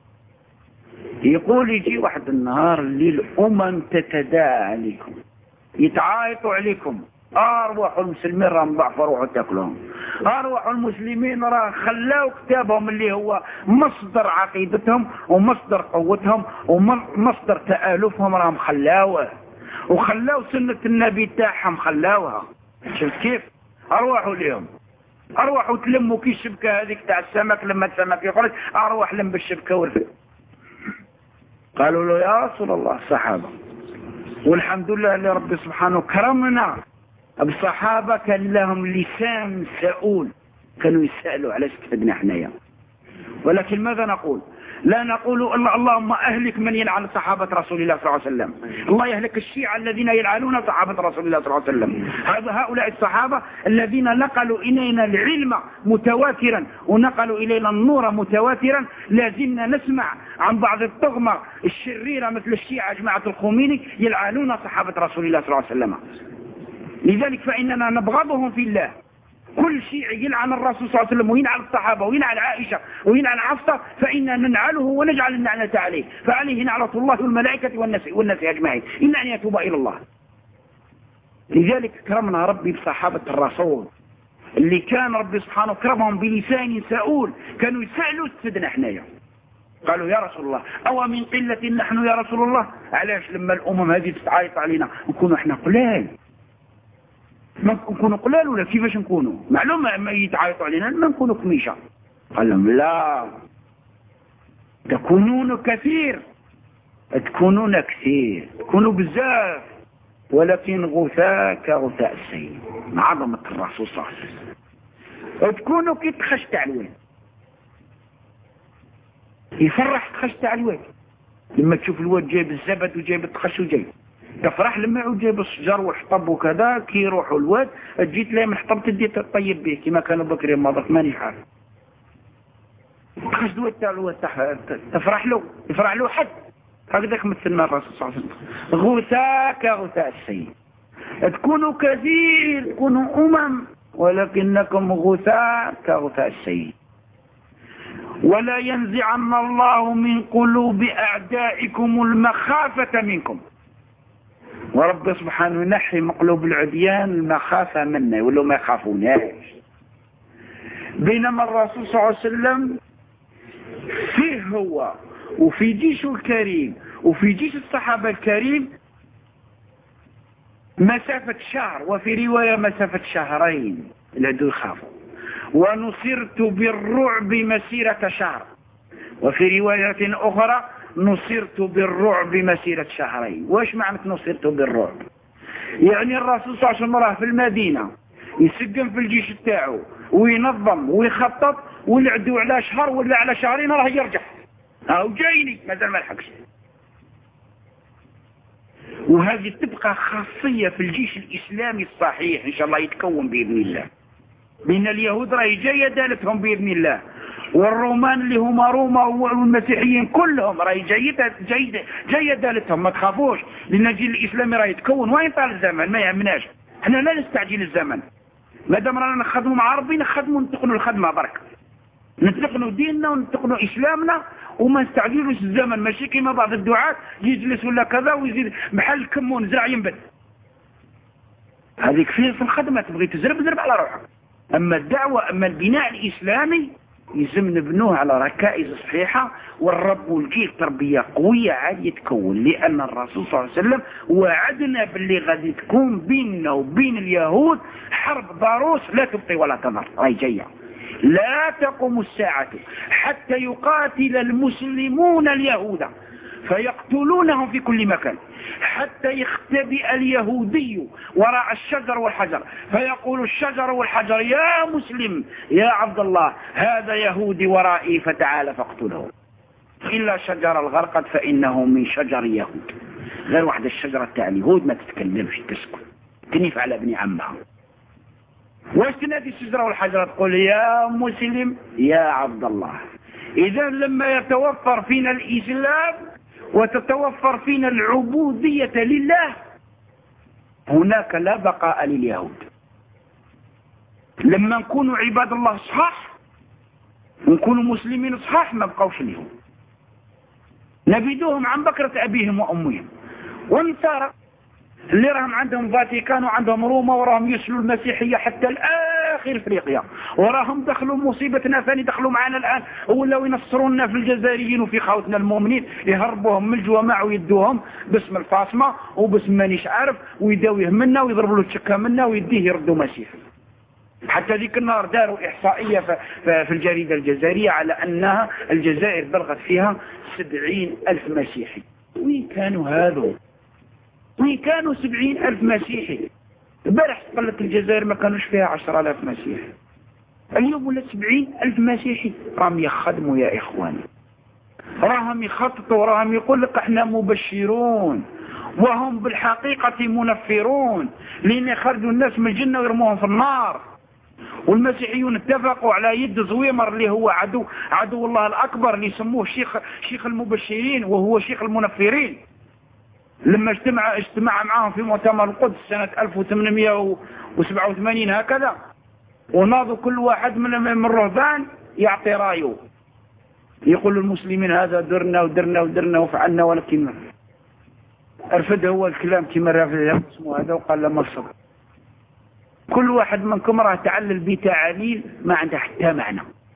يقول يجي واحد النهار اللي الأمم تتداعى عليكم يتعايطوا عليكم، أرواح المسلمين راهم ضعفوا روحوا تاكلهم، أرواح المسلمين راه خلاو كتابهم اللي هو مصدر عقيدتهم ومصدر قوتهم ومصدر تآلفهم راهم خلاوه، وخلاو سنة النبي تاعهم خلاوها. شفت كيف؟ أرواحوا اليوم أرواحوا تلموا كي الشبكة هذيك تاع السمك، لما السمك يخرج أرواح لم بالشبكة ورفق. قالوا له يا رسول الله الصحابة، والحمد لله اللي ربي سبحانه كرمنا الصحابة كان لهم لسان سؤول، كانوا يسألوا على استفدنا حنايا. ولكن ماذا نقول؟ لا نقول اللهم أهلك من يلعن صحابة رسول الله صلى الله عليه وسلم، الله يهلك الشيعة الذين يلعنون صحابة رسول الله صلى الله عليه وسلم. هؤلاء الصحابة الذين نقلوا إلينا العلم متواترا ونقلوا إلينا النور متواترا، لازلنا نسمع عن بعض الطغمة الشريرة مثل الشيعة جماعة الخميني يلعنون صحابة رسول الله صلى الله عليه وسلم. لذلك فإننا نبغضهم في الله. كل شيعي يلعن الرسول صلى الله عليه وسلم ويلعن الصحابة ويلعن عائشة ويلعن حفصة فإننا ننعله ونجعل اللعنة عليه، فعليه نعلة الله والملائكة والناس أجمعين إلا أن يتوب إلى الله. لذلك كرمنا ربي بصحابة الرسول اللي كان ربي سبحانه كرمهم بلسان سؤول، كانوا يسألوا سيدنا حنايا قالوا يا رسول الله أو من قلة نحن يا رسول الله؟ علاش لما الأمم هذه تتعايط علينا نكونوا احنا قلال؟ ما نكونوا قلال ولا كيفاش نكونوا؟ معلومة ما يتعايطوا علينا ما نكونوا كميشة. قال لهم لا، تكونون كثير، تكونون كثير، تكونوا بزاف، ولكن غثاء كغثاء السيل. عظمة الرسول صلى الله عليه وسلم. تكونوا كي تخش تاع الواد، يفرح تخش تاع الواد لما تشوف الواد جايب الزبد وجايب التخش وجايب، تفرح لما يعود جايب الشجر والحطب وكذا. كي يروحوا الواد تجي تلاقي من الحطب تدي تطيب به كما كانوا بكري ماضت ماني حال. تخش الواد تاع الواد تفرح له، يفرح له حد. هكذاك مثلنا الرسول صلى الله عليه وسلم، غثاء كغثاء السيل. تكونوا كثير، تكونوا ولكنكم غثاء كغثاء السيل. ولا ينزعن الله من قلوب أعدائكم المخافة منكم. ورب سبحانه ينحي من قلوب العديان المخافة منا، يقولوا ما يخافوناش. بينما الرسول صلى الله عليه وسلم فيه هو وفي جيشه الكريم وفي جيش الصحابة الكريم مسافة شهر، وفي رواية مسافة شهرين العدو يخافوا. ونصرت بالرعب مسيرة شهر، وفي رواية أخرى نصرت بالرعب مسيرة شهرين. واش معنى نصرت بالرعب؟ يعني الرسول صلى الله عليه وسلم راه في المدينة يسقم في الجيش بتاعه وينظم ويخطط، والعدو على شهر ولا على شهرين راه يرجع، أو جايني مازال ما لحقش. وهذه تبقى خاصية في الجيش الإسلامي الصحيح إن شاء الله يتكون بإذن الله. بين اليهود راهي جاية دالتهم بإذن الله، والرومان اللي هما روما والمسيحيين كلهم راهي جاية دالتهم. ما تخافوش، لأن الجيل الإسلامي راهي يتكون وين طال الزمن ما يهمناش. احنا لا نستعجل الزمن، مادام رانا نخدموا مع ربي نخدموا نتقنوا الخدمة برك، نتقنوا ديننا ونتقنوا إسلامنا وما نستعجلوش الزمن. ماشي كيما بعض الدعاة يجلس ولا كذا ويزيد محل كمون زرع ينبت. هذيك في الخدمة تبغي تزرب على روحك. أما الدعوة، أما البناء الإسلامي يلزم نبنوه على ركائز صحيحة، والرب والجيل تربية قوية عاد يتكون. لأن الرسول صلى الله عليه وسلم وعدنا باللي غادي تكون بيننا وبين اليهود حرب ضروس لا تبقي ولا تضر. راهي جاية، لا تقوم الساعة حتى يقاتل المسلمون اليهود فيقتلونهم في كل مكان، حتى يختبئ اليهودي وراء الشجر والحجر فيقول الشجر والحجر يا مسلم يا عبد الله هذا يهودي ورائي فتعال فاقتله. إلا شجر الغرقد فإنه من شجر يهود. غير واحدة الشجرة تاع اليهود ما تتكلمش تسكت، تنيف على ابن عمها. واش تنادي الشجرة والحجر؟ تقول يا مسلم يا عبد الله. إذا لما يتوفر فينا الإسلام وتتوفر فينا العبودية لله هناك لا بقاء لليهود. لما نكونوا عباد الله صحاح ونكونوا مسلمين صحاح ما بقوش اليهود، نبيدوهم عن بكرة أبيهم وأمهم. والنصارى اللي راهم عندهم فاتيكان وعندهم روما وراهم يسلوا المسيحية حتى الآخر افريقيا، وراهم دخلوا مصيبتنا ثاني دخلوا معنا الآن ولو ينصرونا في الجزائريين وفي خوتنا المؤمنين، يهربوهم من الجوامع ويدوهم باسم الفاطمة وباسم مانيش عارف ويداويه منا ويضربوا له تشكى منا ويديه يردوا مسيحي. حتى ذيك النهار داروا إحصائية في الجريدة الجزائرية على أنها الجزائر بلغت فيها 70,000 مسيحي. وين كانوا هذو؟ وين كانوا 70,000 مسيحي؟ البارح قلت الجزائر ما كانوش فيها 10,000 مسيحي، اليوم ولا 70,000 مسيحي راهم يخدموا يا إخواني. راهم يخططوا، راهم يقول لك احنا مبشرون وهم بالحقيقة منفرون، لأن يخرجوا الناس من الجنة ويرموهم في النار. والمسيحيون اتفقوا على يد زويمر اللي هو عدو الله الأكبر، اللي يسموه شيخ المبشرين وهو شيخ المنفرين. لما اجتمع معهم في مؤتمر القدس سنة 1887 هكذا، وناضوا كل واحد من الرهبان يعطي رايه، يقول للمسلمين هذا درنا ودرنا ودرنا وفعلنا، ولكن ارفد هو الكلام كما رافد اسمه هذا، وقال لما الصبر كل واحد منكم راه تعلل بتعاليل ما عندها حتى معنى.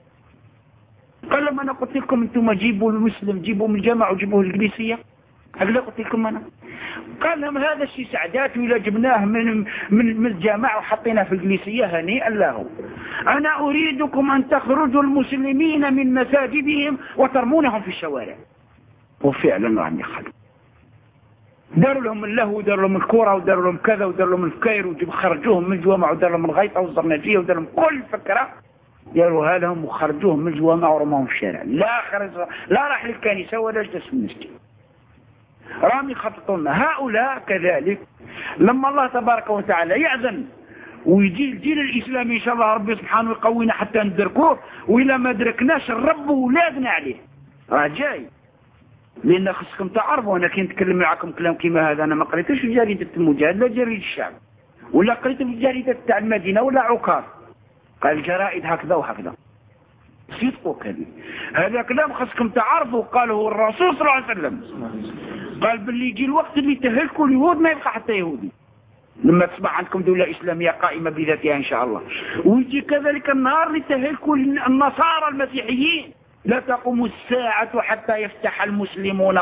قال لما انا قلت لكم انتم جيبوا المسلم، جيبوا من الجامع وجيبوه الإنجليزية، هكذا قلت لكم انا. قال لهم هذا الشيء سعدات، وإلا جبناه من الجامع وحطيناه في الإنجليزية هنيئا له. انا اريدكم ان تخرجوا المسلمين من مساجدهم وترمونهم في الشوارع. وفعلا راهم يخرجوا، داروا لهم اللهو وداروا لهم الكوره وداروا لهم كذا وداروا لهم الفكاير، وخرجوهم من الجوامع وداروا لهم الغيطه والزرناجيه وداروا لهم كل فكره داروها لهم، وخرجوهم من الجوامع ورموهم في الشارع. لا راح للكنيسه ولا جلس في المسجد. راهم يخططون. هؤلاء كذلك لما الله تبارك وتعالى يأذن ويجي الجيل الإسلامي إن شاء الله ربي سبحانه يقوينا حتى ندركوه، وإلا ما دركناش نربوا ولادنا عليه، راه جاي. لأن خصكم تعرفوا، أنا كي نتكلم معكم كلام كيما هذا أنا ما قريتوش في جريدة المجاهد لا جريدة الشعب، ولا قريت في جريدة تاع المدينة ولا عكاظ، قال الجرائد هكذا وهكذا. صدقوا كذب هذا كلام خصكم تعرفوا. قاله الرسول صلى الله عليه وسلم، قال باللي يجي الوقت اللي تهلكوا اليهود ما يبقى حتى يهودي، لما تصبح عندكم دولة إسلامية قائمة بذاتها إن شاء الله. ويجي كذلك النهار اللي تهلكوا النصارى المسيحيين، لا تقوم الساعة حتى يفتح المسلمون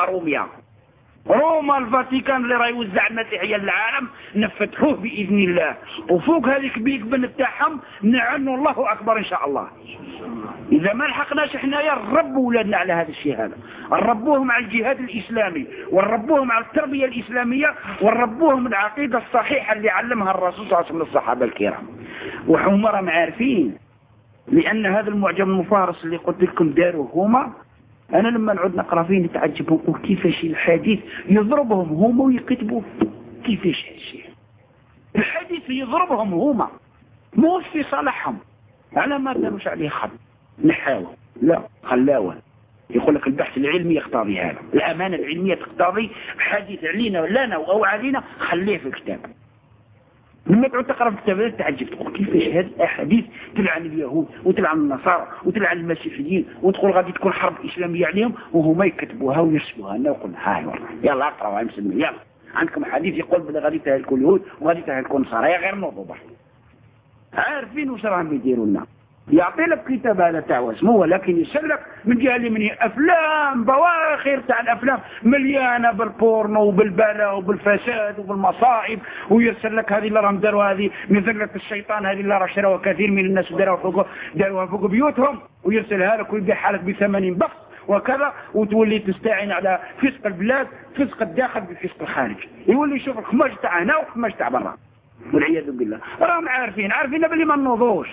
روما الفاتيكان اللي راه يوزع المسيحية للعالم نفتحوه بإذن الله، وفوق هذيك بيك بن تاعهم نعنوا الله أكبر إن شاء الله. إذا ما لحقناش احنا نربوا ولادنا على هذا الشيء، هذا نربوهم على الجهاد الإسلامي، ونربوهم على التربية الإسلامية، ونربوهم العقيدة الصحيحة اللي علمها الرسول صلى الله عليه وسلم للصحابة الكرام. وحمرهم عارفين، لأن هذا المعجم المفارس اللي قلت لكم داروه هما، أنا لما نعود نقرأ فيه نتعجب ونقول كيفاش الحديث يضربهم هما ويكتبوا كيفاش هالشيء. الحديث يضربهم هما مو في صالحهم، على ما داروش عليه خط نحاول لا خلاوه. يقول لك البحث العلمي يقتضي هذا، الأمانة العلمية تقتضي حديث علينا لنا أو علينا خليه في الكتاب. لما تعود تقرأ في الكتاب تعجب تقول كيفاش هذه الأحاديث تلعن اليهود وتلعن النصارى وتلعن المسيحيين، وتقول غادي تكون حرب إسلامية عليهم، وهما يكتبوها ويرسلوها لنا ويقول هاي والله يلا اقرأوا يا مسلمين، يلا عندكم حديث يقول بلي غادي تهلكوا اليهود وغادي تهلكوا النصارى، يا غير موضوع عارفين واش راهم يديروا لنا. يعطي لك كتاب هذا تاع واسمه، ولكن يسلك من جهه اليمنيه افلام بواخر تاع الافلام مليانه بالبورنو وبالبلاء وبالفساد وبالمصائب، ويرسل لك هذه اللي راهم داروا، هذه مذله الشيطان، هذه اللي راه شراوها كثير من الناس داروها فوق بيوتهم، ويرسلها لك ويبيعها لك ب80 بخس وكذا، وتولي تستعين على فسق البلاد، فسق الداخل بفسق الخارج، يولي يشوف الخماج تاع هنا والخماج تاع برا والعياذ بالله. راهم عارفين باللي ما نوضوش،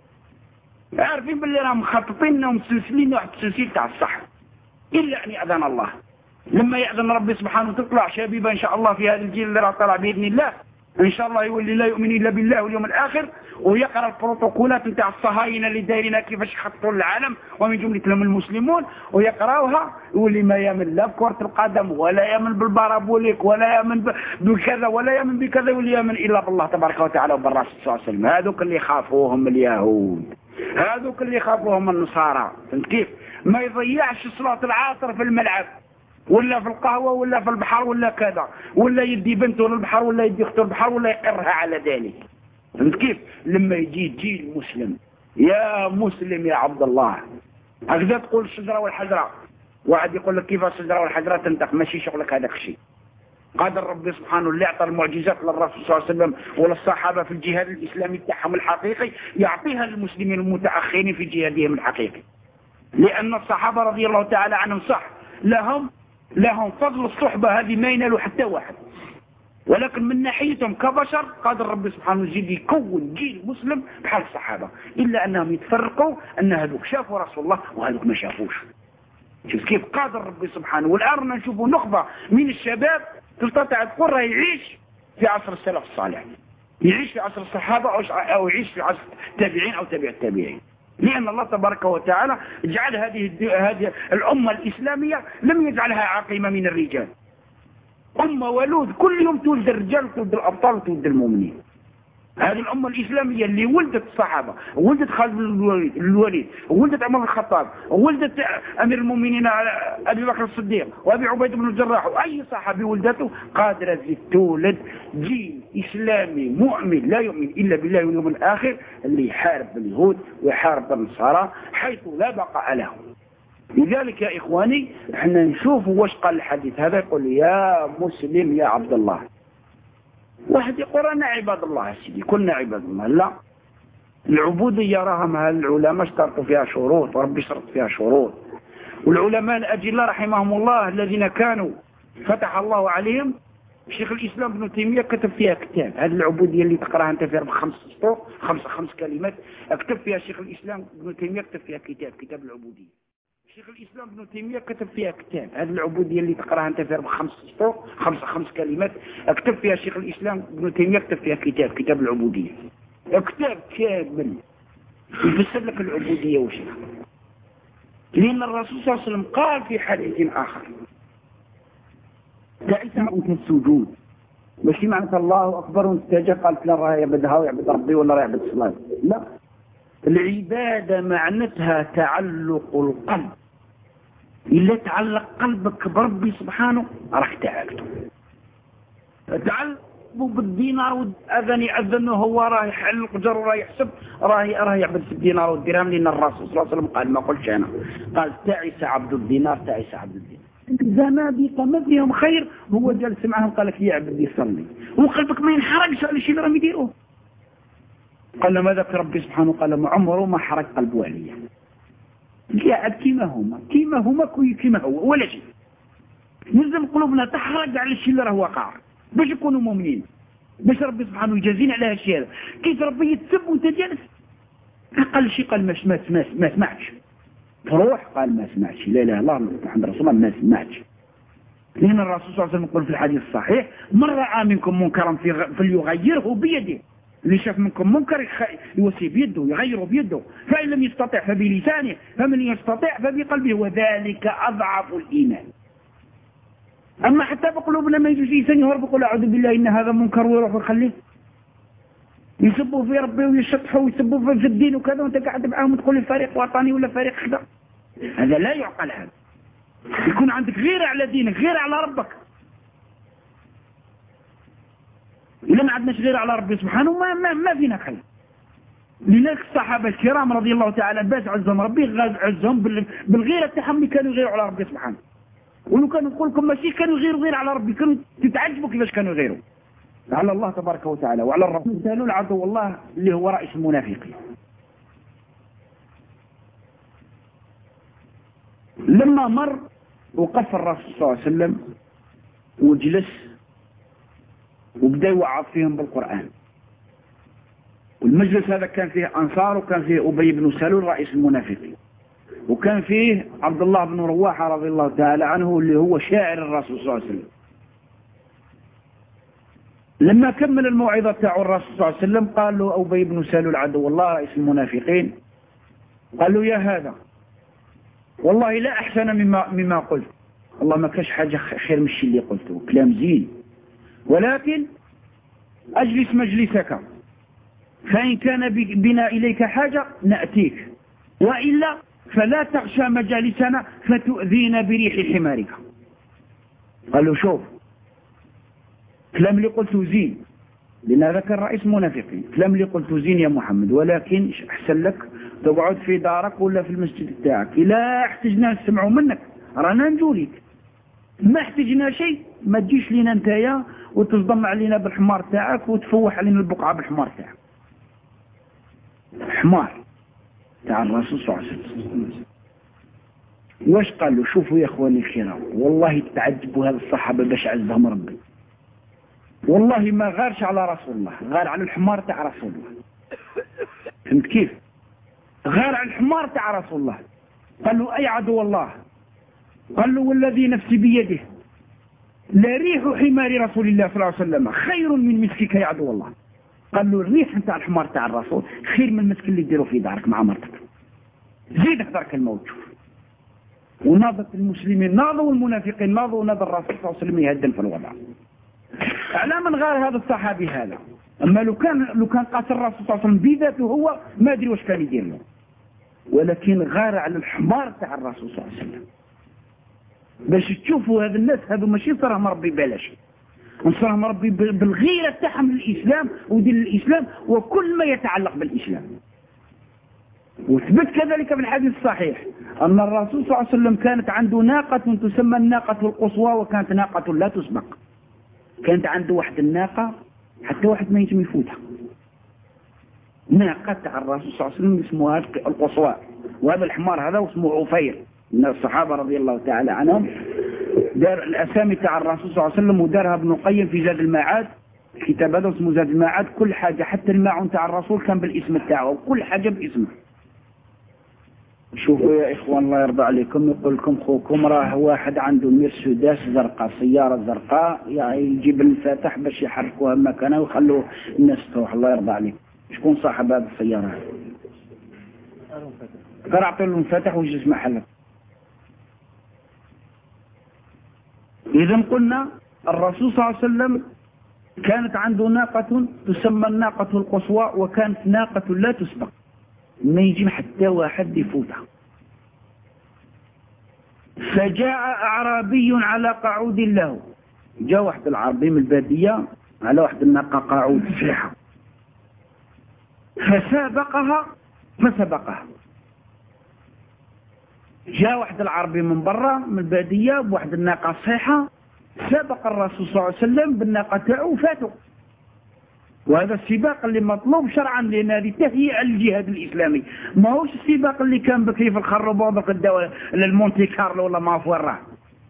عارفين باللي راهم مخططين ومسلسلين واحد التسلسل تاع الصح، الا ان يأذن الله. لما يأذن ربي سبحانه وتطلع شبيبه ان شاء الله في هذا الجيل اللي راه طلع باذن الله ان شاء الله، يولي لا يؤمن الا بالله واليوم الاخر، ويقرا البروتوكولات نتاع الصهاينه اللي دايرين كيفاش يخططوا للعالم ومن جملتهم المسلمون، ويقراوها يولي ما يامن لا بكره القدم ولا يامن بالبارابوليك ولا يامن بكذا ولا يامن بكذا، ولا يامن الا بالله تبارك وتعالى وبالرسول صلى الله عليه وسلم. هذوك اللي يخافوهم اليهود، هذوك اللي يخافوهم النصارى. فهمت كيف؟ ما يضيعش صلاة العصر في الملعب ولا في القهوة ولا في البحر ولا كذا، ولا يدي بنته للبحر ولا يدي اخته للبحر ولا يقرها على ذلك. فهمت كيف؟ لما يجي جيل مسلم، يا مسلم يا عبد الله، هكذا تقول الشجرة والحجرة. واحد يقول لك كيف الشجرة والحجرة تنطق، ماشي شغلك هذاك الشيء. قادر ربي سبحانه اللي اعطى المعجزات للرسول صلى الله عليه وسلم وللصحابة في الجهاد الإسلامي تاعهم الحقيقي، يعطيها للمسلمين المتأخرين في جهادهم الحقيقي. لأن الصحابة رضي الله تعالى عنهم صح لهم فضل الصحبة هذه ما ينالوا حتى واحد، ولكن من ناحيتهم كبشر قادر ربي سبحانه يزيد يكون جيل مسلم بحال الصحابة، إلا أنهم يتفرقوا أن هذوك شافوا رسول الله وهذوك ما شافوش. شوف كيف قادر ربي سبحانه. والآن نشوفوا نخبة من الشباب تستطيع تقول راه يعيش في عصر السلف الصالح، يعيش في عصر الصحابة أو يعيش في عصر التابعين أو تابع التابعين، لأن الله تبارك وتعالى جعل هذه الأمة الإسلامية لم يجعلها عقيمة من الرجال، أمة ولود، كل يوم تولد الرجال وتولد الأبطال وتولد المؤمنين. هذه الأمة الإسلامية اللي ولدت الصحابة، ولدت خالد الوليد، ولدت عمر بن الخطاب، ولدت أمير المؤمنين أبي بكر الصديق وأبي عبيد بن الجراح، وأي صحابي ولدته قادرة تولد جيل إسلامي مؤمن لا يؤمن إلا بالله واليوم الآخر، اللي يحارب اليهود ويحارب النصارى حيث لا بقاء لهم. لذلك يا إخواني احنا نشوف واش قال الحديث هذا، يقول يا مسلم يا عبد الله. واحد يقول أنا عباد الله سيدي، كلنا عباد الله. لا، العبودية راها مع العلماء اشترطوا فيها شروط، وربي شرط فيها شروط. والعلماء الأجلاء رحمهم الله الذين كانوا فتح الله عليهم، شيخ الإسلام ابن تيمية كتب فيها كتاب. هذه العبودية اللي تقراها أنت في 5 سطور، خمس كلمات، اكتب فيها شيخ الإسلام ابن تيمية، كتب فيها كتاب العبودية. شيخ الإسلام ابن تيمية كتب فيها كتاب. هذه العبودية اللي تقراها أنت في 5 سطور، خمس كلمات، اكتب فيها شيخ الإسلام ابن تيمية، كتب فيها كتاب العبودية. كتاب كامل يفسر لك العبودية وش هي. لأن الرسول صلى الله عليه وسلم قال في حديث آخر تعيس عنك السجود، ماشي معنى الله أكبر وانتجى قالت لا راه يعبدها ويعبد ربي ولا راه يعبد الصلاة. لا، العبادة معنتها تعلق القلب. إلا تعلق قلبك بربي سبحانه راح تعبده. تعلق بالدينار والأذن يأذن هو راه يحلق جر وراه يحسب راه يعبد في الدينار والدرهم، لأن الرسول صلى الله عليه وسلم قال، ما قلتش أنا، قال تعس عبد الدينار تعس عبد الدينار. زنادقة ما فيهم خير، هو جالس معهم قال لك يعبد يصلي وقلبك ما ينحرقش على الشيء اللي راهم يديروه. قال ماذا في ربي سبحانه؟ قال ما عمره ما حرق قلبه عليا. قاعد كيما هما كيما هو ولا شيء. نلزم قلوبنا تحرق على الشيء اللي راه واقع باش يكونوا مؤمنين، باش ربي سبحانه يجازينا على هالشيء هذا. كيف ربي يتسب وانت جالس اقل شيء قال ما سمعتش، تروح قال ما سمعتش، لا اله الا الله محمد رسول الله ما سمعتش. لأن الرسول صلى الله عليه وسلم يقول في الحديث الصحيح من رأى منكم منكرا فليغيره بيده. اللي شاف منكم منكر يوصي بيده يغيره بيده، فإن لم يستطع فبلسانه، فمن يستطع فبقلبه، وذلك أضعف الإيمان. أما حتى بقلوبنا ما يجوز إنسان يهرب يقول أعوذ بالله إن هذا منكر ويروح ويخليه، يسبوا في ربي ويشطحوا ويسبوا في الدين وكذا، وأنت قاعد معاهم تقول لي فريق وطني ولا فريق كذا. هذا لا يعقل. هذا يكون عندك غير على دينك، غير على ربك. إذا ما عندناش غير على ربي سبحانه ما فينا خير. لذلك الصحابة الكرام رضي الله تعالى باش عزهم ربي، عزهم بالغيرة تاعهم اللي كانوا يغيروا على ربي سبحانه. ولو كانوا نقول لكم ماشي كانوا يغيروا غير على ربي، كانوا تتعجبوا كيفاش كانوا يغيروا على الله تبارك وتعالى وعلى الرب. سألوا العدو الله اللي هو رئيس المنافقين. لما مر وقف الرسول صلى الله عليه وسلم وجلس وبدأ يوعظ فيهم بالقرآن، والمجلس هذا كان فيه أنصار، وكان فيه أبي بن سلول رئيس المنافقين، وكان فيه عبد الله بن رواحة رضي الله تعالى عنه اللي هو شاعر الرسول صلى الله عليه وسلم. لما كمل الموعظة تاع الرسول صلى الله عليه وسلم قال له أبي بن سلول عدو الله رئيس المنافقين، قال له يا هذا والله لا أحسن مما قلت، والله ما كاش حاجة خير من الشيء اللي قلته، كلام زين، ولكن أجلس مجلسك، فإن كان بنا إليك حاجة نأتيك، وإلا فلا تغشى مجالسنا فتؤذينا بريح حمارك. قال له شوف، كلام اللي قلته زين، لأن هذا كان رئيس منافقين، كلام اللي قلته زين يا محمد، ولكن أحسن لك تقعد في دارك ولا في المسجد تاعك، إلا احتجنا نسمعوا منك رانا نجوليك، ما احتجنا شيء ما تجيش لنا انتيا وتصدم علينا بالحمار تاعك وتفوح علينا البقعة بالحمار تاعك. حمار تاع الرسول صلى الله عليه وسلم. واش قال له؟ شوفوا يا اخواني الكرام، والله تعجبوا هذا الصحابة باش عزهم ربي، والله ما غارش على رسول الله، غار على الحمار تاع رسول الله. فهمت كيف؟ غار على الحمار تاع رسول الله. قال له أي عدو الله قال له والذي نفسي بيده لريح حمار رسول الله صلى الله عليه وسلم خير من مسكك يا عدو الله. قال له الريح نتاع الحمار تاع الرسول خير من المسك اللي ديروا في دارك مع مرتك. زيد احضرك الموت. شوف وناضت المسلمين ناضوا والمنافقين ناضوا وناض الرسول صلى الله عليه وسلم يهدم في الوضع. على من غار هذا الصحابي هذا؟ اما لو كان قاتل الرسول صلى الله عليه وسلم بذاته هو ما ادري واش كان يدير له، ولكن غار على الحمار تاع الرسول صلى الله عليه وسلم. باش تشوفوا هذا الناس هذو ماشي صراهم ربي بلاش، نصرهم ربي بالغيرة تاعهم للإسلام ودين الإسلام وكل ما يتعلق بالإسلام. وثبت كذلك في الحديث الصحيح أن الرسول صلى الله عليه وسلم كانت عنده ناقة تسمى الناقة القصوى، وكانت ناقة لا تسبق. كانت عنده واحد الناقة حتى واحد ما ينجم يفوتها، ناقة تاع الرسول صلى الله عليه وسلم اسمها القصوى. وهذا الحمار هذا اسمه عفير من الصحابة رضي الله تعالى عنهم، دار الأسامي تاع الرسول صلى الله عليه وسلم ودارها ابن القيم في زاد المعاد. الكتاب هذا اسمه زاد المعاد، كل حاجة حتى الماعون تاع الرسول كان بالاسم تاعه وكل حاجة باسمه. شوفوا يا إخوان الله يرضى عليكم، يقول لكم خوكم راه واحد عنده مرسيدس زرقاء، سيارة زرقاء، يعني يجيب المفاتح باش يحركوها مكانها ويخلوا الناس تروح. الله يرضى عليكم، شكون صاحب هذه السيارة؟ قال اعطوا له المفاتح ويجلس محله. إذا قلنا الرسول صلى الله عليه وسلم كانت عنده ناقة تسمى الناقة القصوى، وكانت ناقة لا تسبق، ما يجي حتى واحد يفوتها. فجاء أعرابي على قعود له، جاء واحد العربي من البادية على واحد الناقة قعود صحيحة، فسبقها. جاء واحد العربي من برا من البادية بواحد الناقة صحيحة، سبق الرسول صلى الله عليه وسلم بالناقة تاعو وفاته. وهذا السباق اللي مطلوب شرعا، لأن هذه تهيئة للجهاد الإسلامي، ما هوش السباق اللي كان بكري في الخربوة بقى للمونتي كارلو ولا ما فوين راه.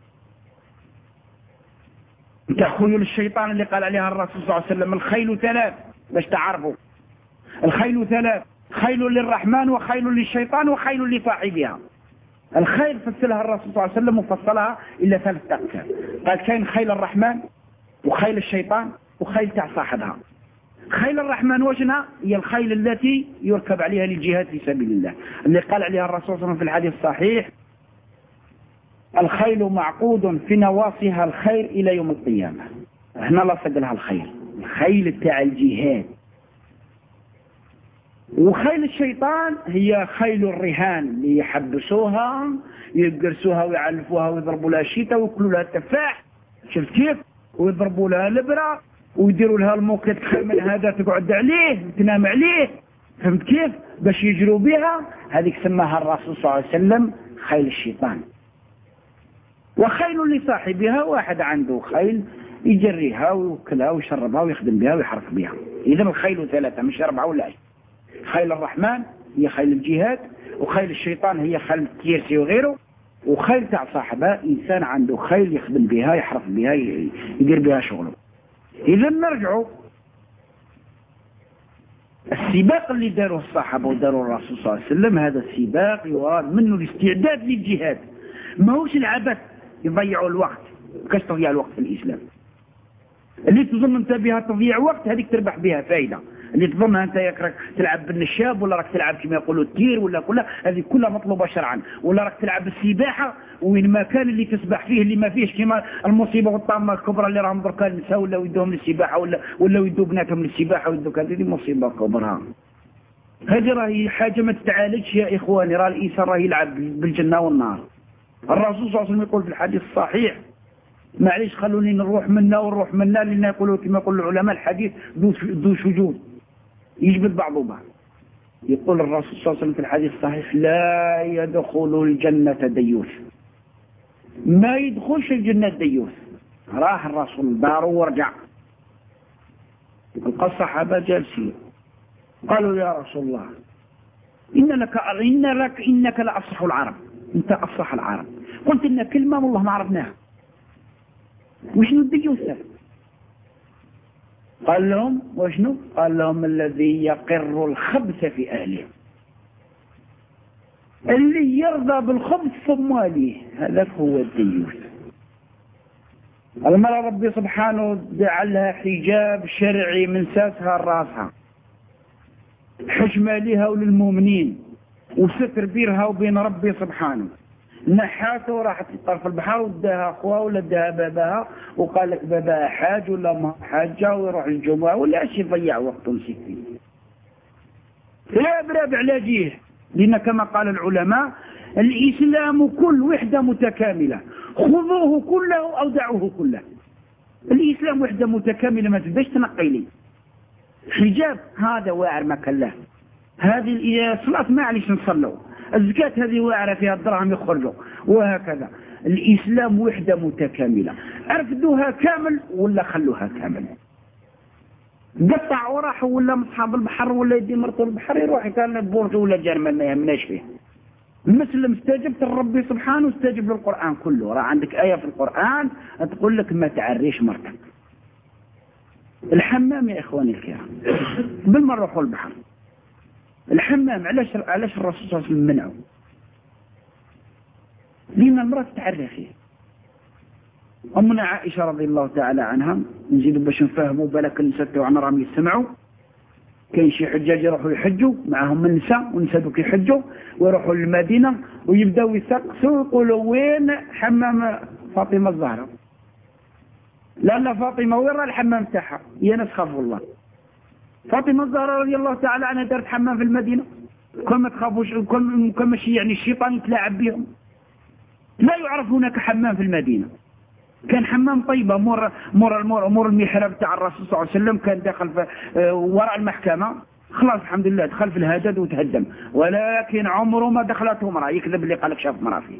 انت خيول الشيطان اللي قال عليها الرسول صلى الله عليه وسلم الخيل ثلاث، باش تعرفوا الخيل ثلاث: خيل للرحمن وخيل للشيطان وخيل لصاحبها. الخيل فصلها الرسول صلى الله عليه وسلم وفصلها إلى ثلاث أقسام، قال كاين خيل الرحمن وخيل الشيطان وخيل تاع صاحبها. خيل الرحمن وجنها هي الخيل التي يركب عليها للجهاد في سبيل الله، اللي قال عليها الرسول صلى الله عليه وسلم في الحديث الصحيح: الخيل معقود في نواصيها الخير إلى يوم القيامة. هنا لصق لها الخيل تاع الجهاد. وخيل الشيطان هي خيل الرهان اللي يحبسوها يقرسوها ويعلفوها ويضربوا لها الشتاء ويأكلوا لها التفاح، شفت كيف؟ ويضربوا لها الابره ويديروا لها الموكيت من هذا تقعد عليه تنام عليه، فهمت كيف؟ باش يجروا بها. هذيك سماها الرسول صلى الله عليه وسلم خيل الشيطان. وخيل لصاحبها واحد عنده خيل يجريها ويوكلها ويشربها ويخدم بها ويحرك بها. إذا الخيل ثلاثة مش أربعة ولا أي. خيل الرحمن هي خيل الجهاد، وخيل الشيطان هي خيل التيرسي وغيره، وخيل تاع صاحبها إنسان عنده خيل يخدم بها يحرك بها يدير بها شغله. إذا نرجعوا السباق اللي داروه الصحابة وداروه الرسول صلى الله عليه وسلم، هذا السباق يراد منه الاستعداد للجهاد، ما هوش العبث يضيعوا الوقت. كاش تضيع الوقت في الإسلام؟ اللي تظن انت بها تضيع وقت هذيك تربح بها فايدة، اللي تظنها انت راك تلعب بالنشاب ولا راك تلعب كما يقولوا التير ولا كلها، هذه كلها مطلوبة شرعا، ولا راك تلعب السباحة وين ما كان اللي تسبح فيه اللي ما فيهش كما المصيبة والطامة الكبرى اللي راهم دركا النساء ولا يدوهم للسباحة ولا يدوا بناتهم للسباحة ويدوك، هذه مصيبة كبرى. هذه راهي حاجة ما تتعالجش يا إخواني، راه الإنسان راه يلعب بالجنة والنار. الرسول صلى الله عليه وسلم يقول في الحديث الصحيح: معليش خلوني نروح منا لأن يقولوا كما يقول العلماء الحديث ذو شجون يجبد بعضه بعض. يقول الرسول صلى الله عليه وسلم في الحديث الصحيح: لا يدخل الجنة ديوث. ما يدخلش الجنة ديوث. راح الرسول داره ورجع، يلقى الصحابة جالسين قالوا: يا رسول الله إنك لأفصح العرب، أنت أفصح العرب. قلت لنا كلمة والله ما عرفناها، وشنو الديوث؟ قال لهم: وشنو؟ قال لهم: الذي يقر الخبث في أهله. اللي يرضى بالخبث ثم ليه، هذاك هو الديوث. المرأة ربي سبحانه جعلها حجاب شرعي من ساسها لراسها، حشمة لها وللمؤمنين، وستر بينها وبين ربي سبحانه. نحاته وراحت طرف البحر وداها اخوها ولا داها باباها وقال لك باباها حاج ولا ما حاجه ويروح الجمعه ولا شي يضيع وقته مسك فيه. لا برابع علاجيه، لان كما قال العلماء الاسلام كل وحده متكامله، خذوه كله او دعوه كله. الاسلام وحده متكامله ما تبداش تنقي لي. حجاب هذا واعر ما كان له، هذه الصلاه ما عليش نصلوا، الزكاة هذه واعرة فيها الدرهم يخرجوا، وهكذا. الإسلام وحدة متكاملة، أرفدوها كامل ولا خلوها كامل. قطع وراح ولا مصحاب البحر ولا يدي مرته البحر يروح كان بورته ولا جرمال ما يهمناش فيه. مثل استجبت لربي سبحانه استجب للقرآن كله. راه عندك آية في القرآن تقول لك ما تعريش مرتك. الحمام يا إخواني الكرام بالمرة روحوا البحر. الحمام علاش الرسول صلى الله عليه وسلم منعه؟ لأن المرأة تتعرى فيه. أمنا عائشة رضي الله تعالى عنها، نزيدوا باش نفهموا بالك النساء عن راهم يسمعوا. كاين شي حجاج يروحوا يحجوا معهم النساء والنساء دوك يحجوا ويروحوا للمدينة ويبداو يسقسوا ويقولوا وين حمام فاطمة الزهراء؟ لا فاطمة وين راه الحمام تاعها؟ يا ناس خافوا الله. فاطمة الزهراء رضي الله تعالى عنها دارت حمام في المدينة. كل ما تخافوش كل ماشي يعني الشيطان يتلاعب بهم. لا يعرف هناك حمام في المدينة. كان حمام طيبة مور المحراب تاع الرسول صلى الله عليه وسلم، كان داخل في وراء المحكمة، خلاص الحمد لله دخل في الهدد وتهدم، ولكن عمره ما دخلته امرأة. يكذب اللي قالك شاف امرأة فيه.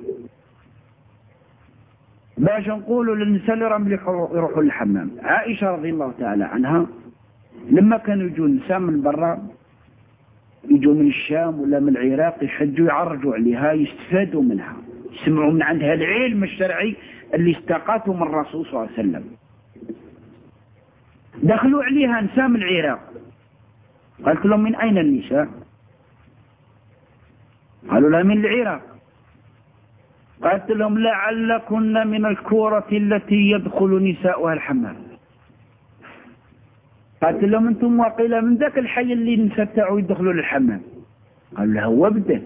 باش نقولوا للنساء اللي راهم يروحوا للحمام. عائشة رضي الله تعالى عنها لما كانوا يجوا النساء من برا، يجوا من الشام ولا من العراق يحجوا يعرجوا عليها يستفادوا منها، يسمعوا من عندها العلم الشرعي اللي استقاته من الرسول صلى الله عليه وسلم. دخلوا عليها نساء من العراق، قالت لهم من أين النساء؟ قالوا لها من العراق. قالت لهم لعلكن من الكورة التي يدخل نساؤها الحمام. قالت لهم انتم واقيلا من ذاك الحي اللي النساء تاعو يدخلوا للحمام. قال لها هو بدات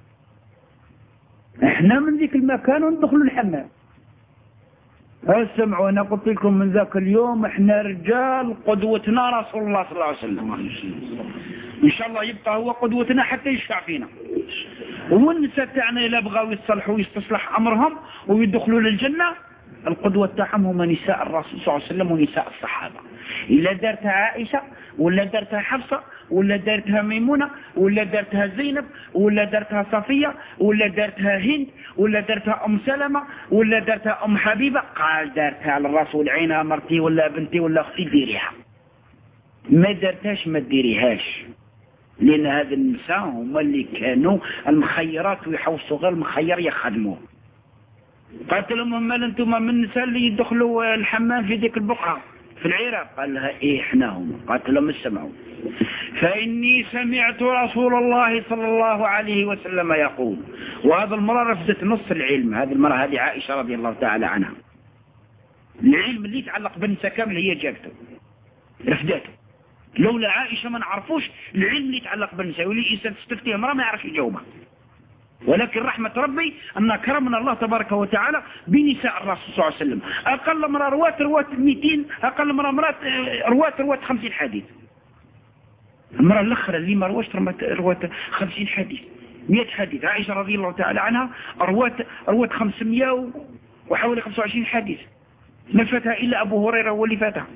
احنا من ذيك المكان وندخلوا الحمام. اسمعوا انا قلت لكم من ذاك اليوم احنا رجال قدوتنا رسول الله صلى الله عليه وسلم، ان شاء الله يبقى هو قدوتنا حتى يشفع فينا. والنساء تاعنا الا بغاو يتصلحوا ويستصلح امرهم ويدخلوا للجنه، القدوه تاعهم هما نساء الرسول صلى الله عليه وسلم ونساء الصحابه. الا دارتها عائشه ولا دارتها حفصه ولا دارتها ميمونه ولا دارتها زينب ولا دارتها صفيه ولا دارتها هند ولا دارتها ام سلمه ولا دارتها ام حبيبه، قال دارتها على الرسول عينها مرتي ولا بنتي ولا اختي ديريها. ما دارتهاش ما ديريهاش، لان هذا النساء هما اللي كانوا المخيرات ويحوصوا غير المخير يخدموه. قالت لهم امال انتم من النساء اللي يدخلوا الحمام في ذيك البقعه في العراق؟ قال لها ايه احنا هم. قالت لهم اسمعوا فاني سمعت رسول الله صلى الله عليه وسلم يقول. وهذا المرة رفضت نص العلم. هذه المرة هذه عائشة رضي الله تعالى عنها، العلم اللي يتعلق بالنساء كامل هي جابته رفضته. لولا عائشة ما نعرفوش العلم اللي يتعلق بالنساء، واللي إنسان تستفتيه امرأة ما يعرفش يجاوبها. ولكن رحمة ربي أن أكرمنا الله تبارك وتعالى بنساء الرسول صلى الله عليه وسلم. أقل مرة رواة 200، أقل مرة رواة 50 حديث. المرة الأخرى اللي ما رواة 50 حديث 100 حديث. عائشة رضي الله تعالى عنها رواة 500 وحوالي 25 حديث، ما فاتها إلا أبو هريرة هو اللي فاتها.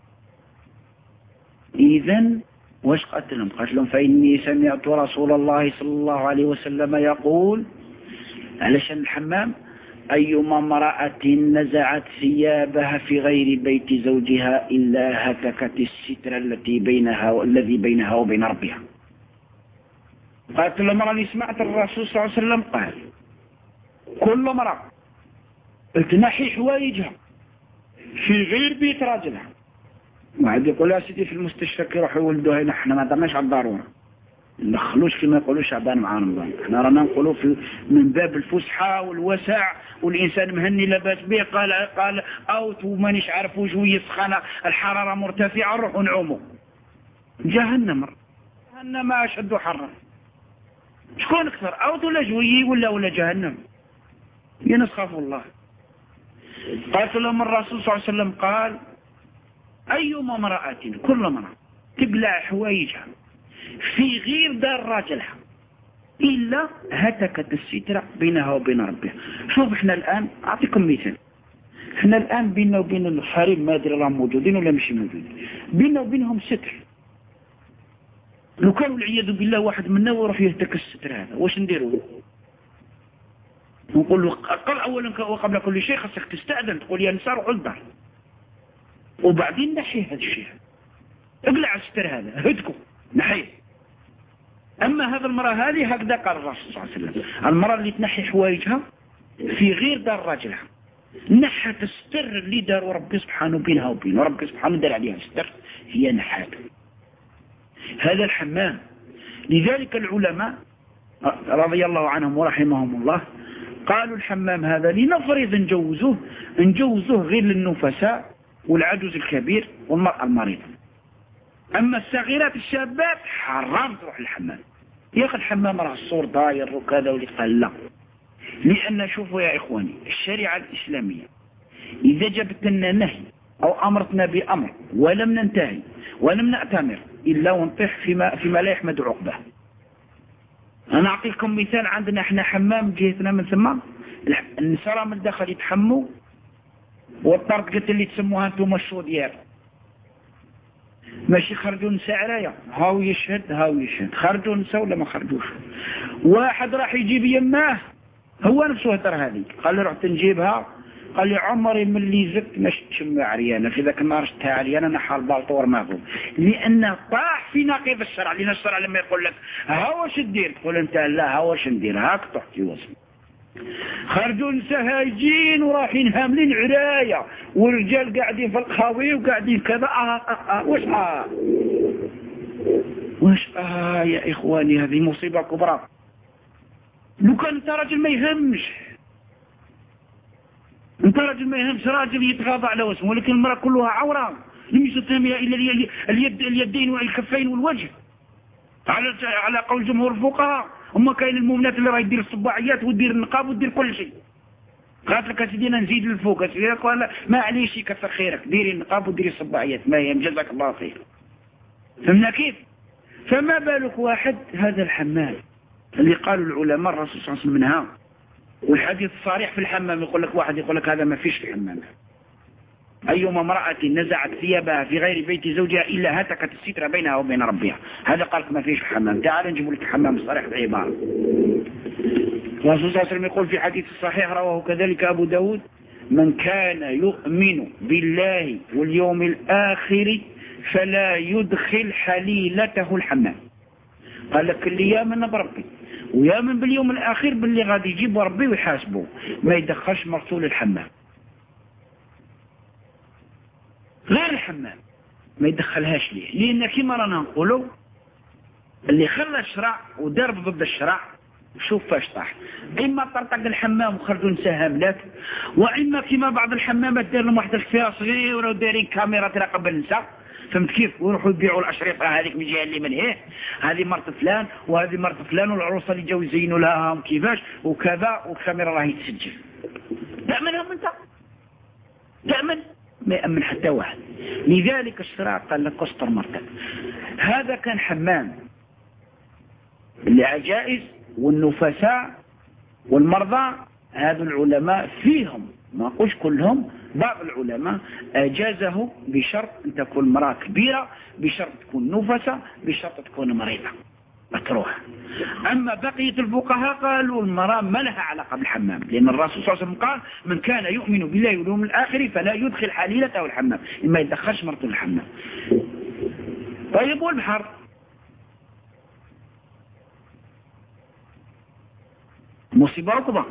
إذن واش قالت لهم؟ قالت لهم فإني سمعت رسول الله صلى الله عليه وسلم يقول علشان الحمام: أيما امرأة نزعت ثيابها في غير بيت زوجها إلا هتكت الستر الذي بينها وبين ربها. قالت لهم راني سمعت الرسول صلى الله عليه وسلم قال كل امرأة تنحي حوايجها في غير بيت راجلها. واحد يقول يا سيدي في المستشفى يروحوا يولدوها هنا، احنا ما درناش على الضرورة. نخلوش كما يقولوا شعبان مع رمضان. احنا رانا نقولوا من باب الفسحة والوسع، والإنسان مهني لاباس به قال أوت ومانيش عارف وجوي سخانة الحرارة مرتفعة نروحوا نعوموا. جهنم أشد حرا. شكون أكثر أوت ولا جوي ولا جهنم؟ ينسخف الله. قالت لهم الرسول صلى الله عليه وسلم قال أيما امرأة كل امرأة تقلع حوايجها في غير دار راجلها إلا هتكت السترة بينها وبين ربها. شوف احنا الآن أعطيكم مثال. احنا الآن بيننا وبين الحريم ما أدري راهم موجودين ولا مش موجودين، بيننا وبينهم ستر. لو كانوا العياذ بالله واحد منا ويروح يهتك الستر هذا واش نديروا؟ نقول له قال أولا وقبل كل شيء خاصك تستأذن، تقول يا نساء روحوا للدار، وبعدين نحي هذا الشيء، اقلع الستر هذا هدكوا نحيه. أما هذا المرأة هذه هكذا قال الرسول صلى الله عليه وسلم، المرأة اللي تنحي حوايجها في غير دار راجلها نحت الستر اللي دار ربي سبحانه بينها وبينه، ربي سبحانه دار عليها الستر هي نحاته. هذا الحمام. لذلك العلماء رضي الله عنهم ورحمهم الله قالوا الحمام هذا لنفرض نجوزوه غير للنفساء والعجوز الكبير والمرأة المريضة. أما الصغيرات الشابات حرام تروح الحمام. يا أخي الحمام راه الصور داير وكذا واللي قال لا. لأن شوفوا يا إخواني الشريعة الإسلامية إذا جبت لنا نهي أو أمرتنا بأمر ولم ننتهي ولم نأتمر إلا ونطيح فيما لا يحمد عقبه. أنا أعطيكم مثال. عندنا احنا حمام جهتنا من ثم النساء من الداخل يتحموا، والطرد قلت اللي تسموها انتم الشوديار ماشي خرجوا نساء عرايا هاو يشهد خرجوا نساء ولا ما خرجوش. واحد راح يجيب يماه هو نفسه هتر هذه، قال له رحت نجيبها، قال لي عمري من اللي زدت مش تشم عريانه، في ذاك النهار شتها عريانه نحى البلطور ماهو، لأنه طاح في نقيض الشرع. لأن الشرع لما يقول لك ها واش ندير تقول انت لا ها واش ندير، هاك تحكي وصل. خرجوا نساء هايجين ورايحين هاملين عراية، والرجال قاعدين في القهاوي وقاعدين كذا. واش يا إخواني هذه مصيبة كبرى. لو كان انت راجل ما يهمش، انت راجل ما يهمش، راجل يتغاضى على واسمه، ولكن المرأة كلها عورة لم يستهمها إلا اليدين والكفين والوجه على قول جمهور الفقهاء. هم كاين المؤمنات اللي راه يدير الصباعيات ويدير النقاب ويدير كل شيء. قالت لك سيدينا نزيد للفوق، سيدينا قال ما عليش يكثر خيرك، ديري النقاب وديري الصباعيات ما يهم جزاك الله خير. فهمنا كيف؟ فما بالك واحد هذا الحمام اللي قالوا العلماء الرسول صلى الله عليه وسلم منها، والحديث الصريح في الحمام يقول لك واحد يقول لك هذا ما فيش في الحمام. أيما امرأة نزعت ثيابها في غير بيت زوجها إلا هتكت الستر بينها وبين ربها، هذا قالك ما فيش في الحمام. تعال نجيب لك الحمام الصريح بالعبارة. الرسول صلى الله عليه وسلم يقول في حديث الصحيح رواه كذلك أبو داود: من كان يؤمن بالله واليوم الآخر فلا يدخل حليلته الحمام. قال لك اللي يامن بربي ويامن باليوم الآخر باللي غادي يجيب ربي ويحاسبه ما يدخلش مرسول الحمام. غير الحمام ما يدخلهاش ليه؟ لأن كما رانا نقولوا اللي خلى الشرع ودرب ضد الشرع شوف فاش طاح. إما طرطق الحمام وخرجوا نساء هاملات، وإما كما بعض الحمامات دار لهم واحد الخفية صغيرة ودارين كاميرا تراقب النساء، فهمت كيف؟ ويروحوا يبيعوا الأشرطة هذيك من الجهة اللي من هيه، هذه مرت فلان وهذه مرت فلان، والعروسة اللي جاوا يزينوا لها كيفاش وكذا، والكاميرا راهي تسجل. تأمنهم أنت؟ تأمن؟ ما يأمن حتى واحد. لذلك الشرع قال لك استر مرتك. هذا كان حمام العجائز والنفساء والمرضى. هذا العلماء فيهم ما أقولش كلهم، بعض العلماء أجازه بشرط أن تكون مرأة كبيرة، بشرط تكون نفسة، بشرط تكون مريضة مكروه. أما بقية الفقهاء قالوا المرأة ما لها علاقة بالحمام، لأن الرسول صلى الله عليه وسلم قال من كان يؤمن بالله واليوم الآخر فلا يدخل حليلته الحمام، ما يدخلش مرته الحمام. طيب والبحر؟ مصيبة ركضة.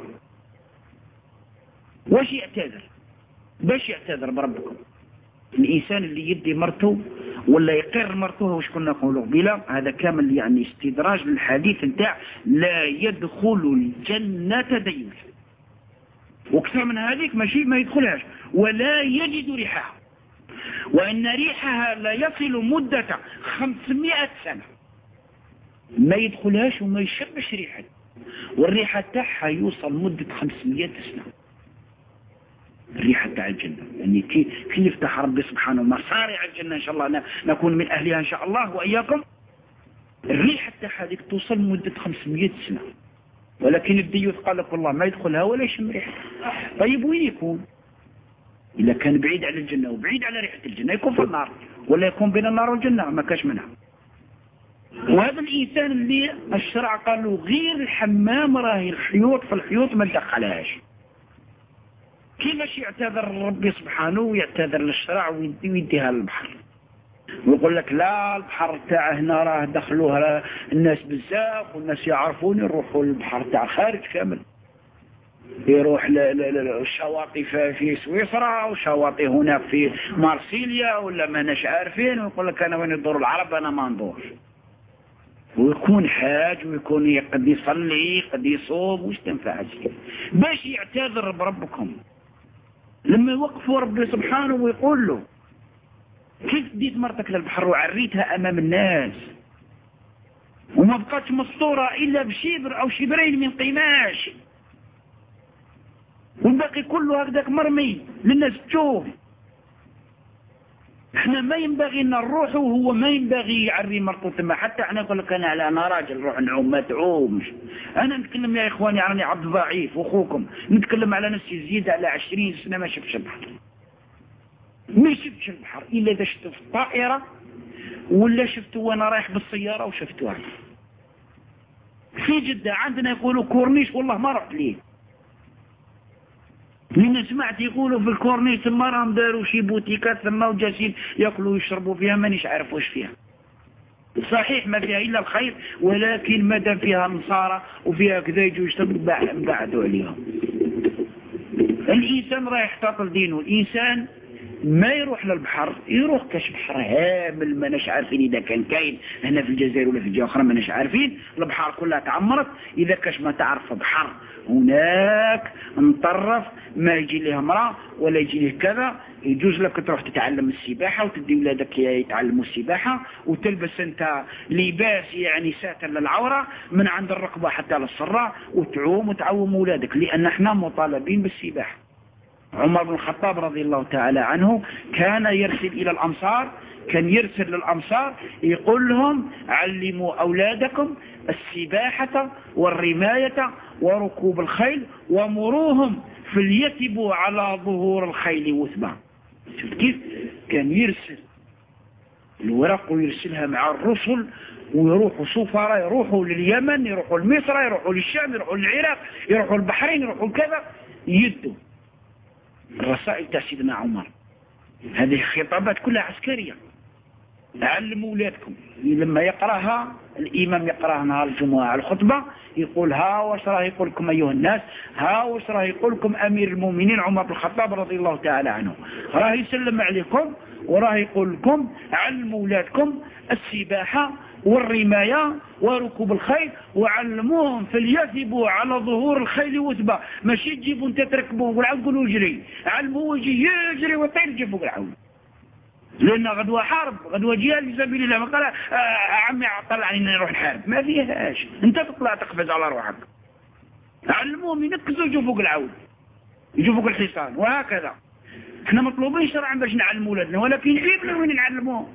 واش يعتذر؟ باش يعتذر بربكم؟ الإنسان اللي يدي مرته ولا يقر مرتوها وش كنا نقولوا قبيله. هذا كامل يعني استدراج للحديث نتاع لا يدخل الجنة ديوث، واكثر من هذيك ماشي ما يدخلهاش ولا يجد ريحها، وان ريحها لا يصل مدة 500 سنة ما يدخلهاش وما يشبش ريحها، والريحة تاعها يوصل مدة 500 سنة. الريحة تاع الجنة يعني كي يفتح ربي سبحانه مصارع الجنة إن شاء الله نكون من أهلها إن شاء الله وإياكم. الريحة تاع هذيك توصل مدة 500 سنة، ولكن الديوث قال لك والله ما يدخلها ولا يشم ريحها. طيب وين يكون؟ إذا كان بعيد على الجنة وبعيد على ريحة الجنة يكون في النار، ولا يكون بين النار والجنة ما كاش منها. وهذا الإنسان اللي الشرع قالوا غير الحمام راهي الحيوط، في الحيوط ما ندخلهاش. كيفاش يعتذر ربي سبحانه ويعتذر للشرع ويديها للبحر ويقول لك لا البحر تاع هنا راه دخلوها الناس بزاف والناس يعرفون يروحوا للبحر تاع خارج كامل، يروح للشواطئ في سويسرا وشواطئ هناك في مارسيليا ولا ما ناش عارفين، ويقول لك انا وين يدور العرب انا ما ندورش. ويكون حاج ويكون قد يصلي قد يصوم وش تنفع باش يعتذر بربكم لما يوقفوا ربي سبحانه ويقول له كيف ديت مرتك للبحر وعريتها امام الناس وما بقاتش مسطورة الا بشبر او شبرين من قماش والباقي كله هكذاك مرمي للناس تشوف. احنا ما ينبغي ان نروح وهو ما ينبغي يعري مرته ثم. حتى احنا نقول لك انا راجل روح نعوم ما تعومش. انا نتكلم يا اخواني عني عبد ضعيف واخوكم، نتكلم على نفسي زيادة على 20 سنة ما شفتش البحر، ما شفتش البحر الا اذا شفته في الطائرة ولا شفته وانا رايح بالسيارة وشفتوها في جدة. عندنا يقولوا كورنيش والله ما رحت ليه، لأن سمعت يقولوا في الكورنيش ثم راهم داروا شي بوتيكات ثم وجالسين ياكلوا ويشربوا فيها مانيش عارف واش فيها. صحيح ما فيها إلا الخير، ولكن مادام فيها نصارى وفيها كذا يجوا يشتغلوا بعدوا عليهم. الإنسان راح يحتاط دينه. الإنسان ما يروح للبحر، يروح كاش بحر هامل ما ناش عارفين إذا كان كاين هنا في الجزائر ولا في جهة أخرى ما ناش عارفين. البحر كلها تعمرت. إذا كاش ما تعرف بحر هناك نطرف ما يجي ليه امرأة ولا يجي ليه كذا، يجوز لك تروح تتعلم السباحة وتدي ولادك يتعلموا السباحة وتلبس انت لباس يعني ساتر للعورة من عند الركبة حتى للصراء وتعوم وتعوم ولادك، لأن احنا مطالبين بالسباحة. عمر بن الخطاب رضي الله تعالى عنه كان يرسل إلى الأمصار، كان يرسل للأمصار يقول لهم علموا أولادكم السباحة والرماية وركوب الخيل ومروهم فليتبوا على ظهور الخيل وثبا. شفت كيف كان يرسل الورق ويرسلها مع الرسل ويروحوا سفراء، يروحوا لليمن، يروحوا لمصر، يروحوا للشام، يروحوا للعراق، يروحوا البحرين، يروحوا كذا، يدوا الرسائل تاع سيدنا عمر. هذه الخطابات كلها عسكرية. علموا أولادكم. لما يقراها الإمام يقراها نهار الجمعة على الخطبة يقول ها واش راه يقول لكم أيها الناس، ها واش راه يقول لكم أمير المؤمنين عمر بن الخطاب رضي الله تعالى عنه، راه يسلم عليكم وراه يقول لكم علموا أولادكم السباحة والرماية وركوب الخيل وعلموهم فليثبوا على ظهور الخيل وثبا. ماشي تجيبوا انت تركبوه والعود قولوا يجري، علموه يجي يجري ويطير تجيبوا العود، لأن غدوة حرب غدوة جهاد في سبيل الله. ما قال عمي طلعني اني نروح نحارب، ما فيهاش، انت تطلع تقفز على روحك. علموهم ينكزوا يجوا فوق العود، يجوا فوق الحصان، وهكذا. احنا مطلوبين شرعا باش نعلموا ولادنا، ولكن جيبنا وين نعلموهم؟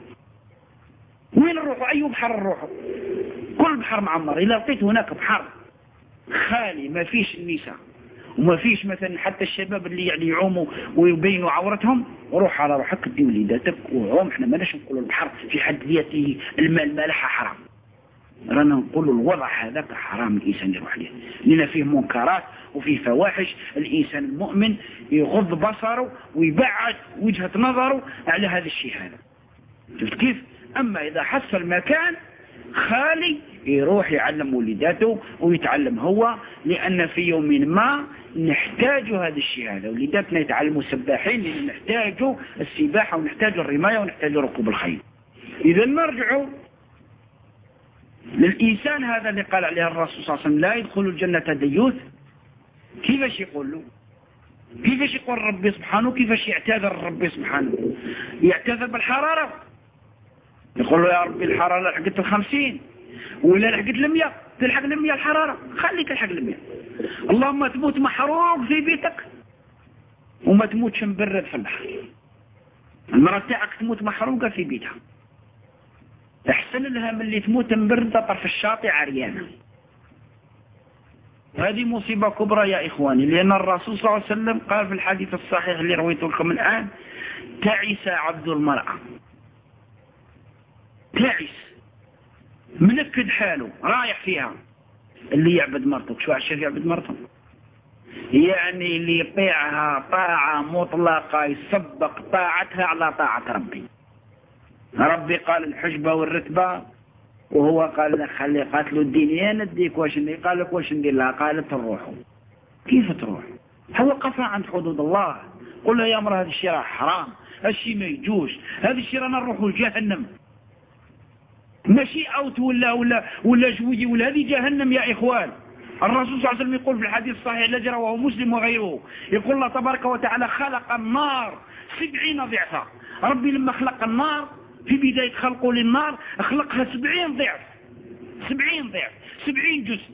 وين نروحوا؟ أي بحر نروحوا؟ كل بحر معمر. إذا لقيت هناك بحر خالي ما فيش النساء وما فيش مثلا حتى الشباب اللي يعني يعوموا ويبينوا عورتهم، روح على روحك دي وليداتك وعوم. احنا ما ناش نقولوا البحر في حد ذاته الماء مالحة حرام، رانا نقولوا الوضع هذاك حرام الإنسان يروح له، لأن فيه منكرات وفيه فواحش. الإنسان المؤمن يغض بصره ويبعد وجهة نظره على هذا الشيء هذا. شفت كيف؟ أما إذا حصل المكان خالي يروح يعلم وليداته ويتعلم هو، لأن في يوم ما نحتاج هذا الشيء هذا. وليداتنا يتعلموا سباحين لأن نحتاج السباحة ونحتاج الرماية ونحتاج ركوب الخيل. إذا نرجع للإنسان هذا اللي قال عليه الرسول صلى الله عليه وسلم لا يدخل الجنة ديوث. كيفاش يقول له؟ كيفاش يقول ربي سبحانه؟ كيفاش يعتذر ربي سبحانه؟ يعتذر بالحرارة، يقول له يا ربي الحرارة لحقت 50 ولا لحقت 100، تلحق 100 الحرارة، خليك تلحق 100. اللهم تموت محروق في بيتك وما تموتش مبرد في البحر. المرأة تاعك تموت محروقة في بيتها، احسن لها من اللي تموت مبردة طرف الشاطئ عريانة. هذه مصيبة كبرى يا إخواني، لأن الرسول صلى الله عليه وسلم قال في الحديث الصحيح اللي رويته لكم الآن: تعس عبد المرأة. تعس، منكد حاله، رايح فيها. اللي يعبد مرته، شو عشان يعبد مرته؟ يعني اللي يطيعها طاعة مطلقة، يسبق طاعتها على طاعة ربي. ربي قال الحجبة والرتبة، وهو قال خلي قاتلوا الدين، يا نديك واش ندير؟ قال لك واش ندير لها؟ قالت تروحوا. كيف تروح؟ هو قفا عند حدود الله، قل له يا امرأة هذا الشيء راه حرام، هذا الشيء ما يجوز، هذا الشيء رانا نروحوا لجهنم. ماشي اوت ولا جوي ولا هذه جهنم يا اخوان. الرسول صلى الله عليه وسلم يقول في الحديث الصحيح الذي رواه مسلم وغيره، يقول الله تبارك وتعالى خلق النار 70 ضعفا. ربي لما خلق النار في بداية خلقه للنار خلقها 70 ضعف، 70 ضعف، 70 جزء.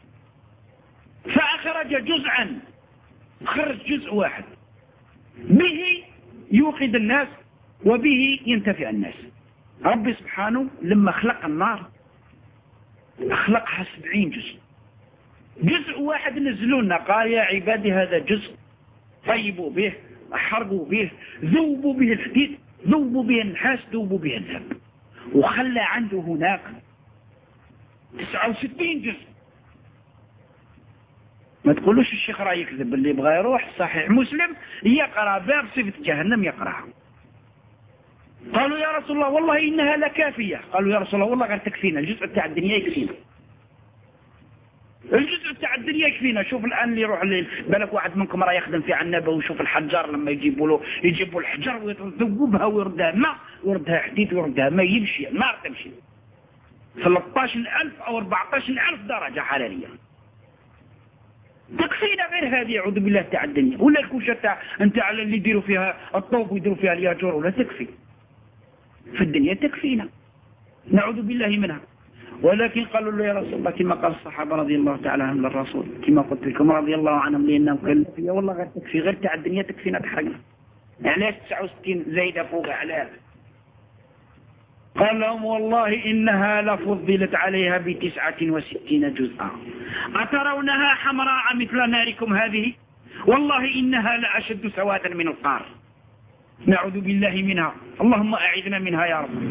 فأخرج جزءا، خرج جزء واحد به يوقد الناس وبه ينتفع الناس. ربي سبحانه لما خلق النار خلقها 70 جزء. جزء واحد نزلوا لنا قال يا عبادي هذا جزء، طيبوا به، احرقوا به، ذوبوا به الحديد، ذوبوا به النحاس، ذوبوا به الذهب. وخلى عنده هناك 69 جزء. ما تقولوش الشيخ راه يكذب، اللي يبغى يروح صحيح مسلم يقرأ باب صفة جهنم يقرأها. قالوا يا رسول الله والله إنها لكافية. قالوا يا رسول الله والله غير تكفينا، الجزء بتاع الدنيا يكفينا، الجزء بتاع الدنيا يكفينا. شوف الآن اللي يروح بالك واحد منكم راه يخدم في عنابه ويشوف الحجار لما يجيبوا الحجر ويذوبها ويردها ماء ويردها حديد ويردها ماء، يمشي النار تمشي 13,000 أو 14,000 درجة حرارية. تكفينا غير هذه أعوذ بالله تاع الدنيا. ولا الكوشة تاع انت على اللي يديروا فيها الطوب ويديروا فيها الياجور، ولا تكفي في الدنيا تكفينا، نعوذ بالله منها. ولكن قالوا له يا رسول الله كما قال الصحابة رضي الله تعالى عنهم للرسول، كما قلت لكم رضي الله عنهم، لأنهم قالوا يا والله غير تكفي، غير تاع الدنيا تكفينا تحرقنا، علاش 69 زايدة فوق عليها؟ قال لهم والله إنها لفضلت عليها ب69 جزءا، أترونها حمراء مثل ناركم هذه؟ والله إنها لأشد سوادا من القار، نعوذ بالله منها، اللهم أعذنا منها يا رب.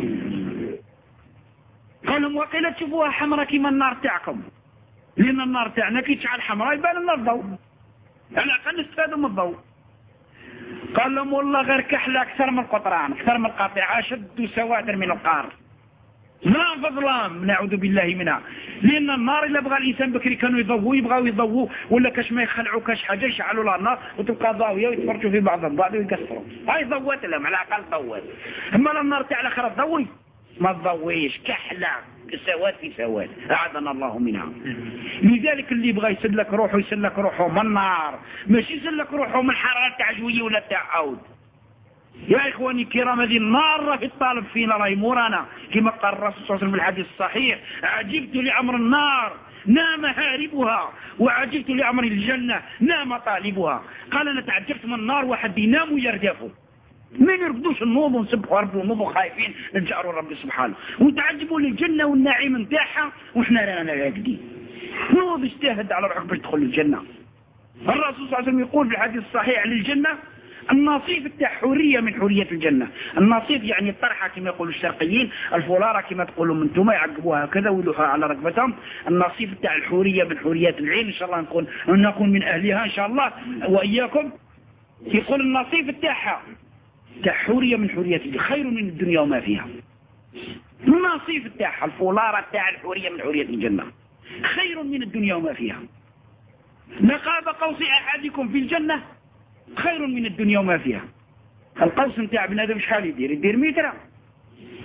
قال لهم وقيل تشوفوها حمراء كما النار تاعكم، لأن النار تاعنا كي تشعل حمراء يبان لنا الضوء، على الأقل نستفادوا من الضوء. قال لهم والله غير كحلة أكثر من القطران، أكثر من القاطع، أشد سوادا من القار، ظلام فظلام، نعوذ بالله منها. لأن النار إلا بغى الإنسان بكري كانوا يضووا، يبغاو يضووا، ولا كاش ما يخلعوا كاش حاجة يشعلوا لها النار وتبقى ضاوية ويتفرجوا في بعضهم بعض ويكسروا، هاي ضوات لهم على الأقل ضوات. أما النار تاع الآخرة تضوي ما تضويش، كحلة سواد في سواد، أعاذنا الله منها. لذلك اللي يبغى يسلك روحه يسلك روحه من النار، ماشي يسلك روحه من حرارة تاع جوية ولا تاع عود. يا إخواني الكرام هذه النار راهي الطالب فينا، راهي مورانا، كما قال الرسول صلى الله عليه وسلم في الحديث الصحيح: عجبت لأمر النار نام هاربها، وعجبت لأمر الجنة نام طالبها. قال أنا تعجبت من النار، واحد ينام ويردفوا، ما يرقدوش النوم ونسبحوا ربي ونوضوا خايفين نجاروا ربي سبحانه، وتعجبوا للجنة والنعيم نتاعها وإحنا رانا راقدين. نوض اجتهد على روحك باش تدخل الجنة. الرسول صلى الله عليه وسلم يقول في الحديث الصحيح للجنة: النصيف تاع حورية من حورية الجنة. النصيف يعني الطرحة كما يقولوا الشرقيين، الفولارة كما تقولوا من انتم يعقبوها كذا ويلوحوها على ركبتهم. النصيف تاع الحورية من حوريات العين، إن شاء الله نكون من أهلها إن شاء الله وإياكم. يقول النصيف تاعها تاع حورية من حوريات الجنة خير من الدنيا وما فيها. النصيف تاعها الفولارة تاع الحورية من حوريات الجنة خير من الدنيا وما فيها. نقاب قوس أحدكم في الجنة خير من الدنيا وما فيها. القوس نتاع بنادم شحال يدير 100 متر،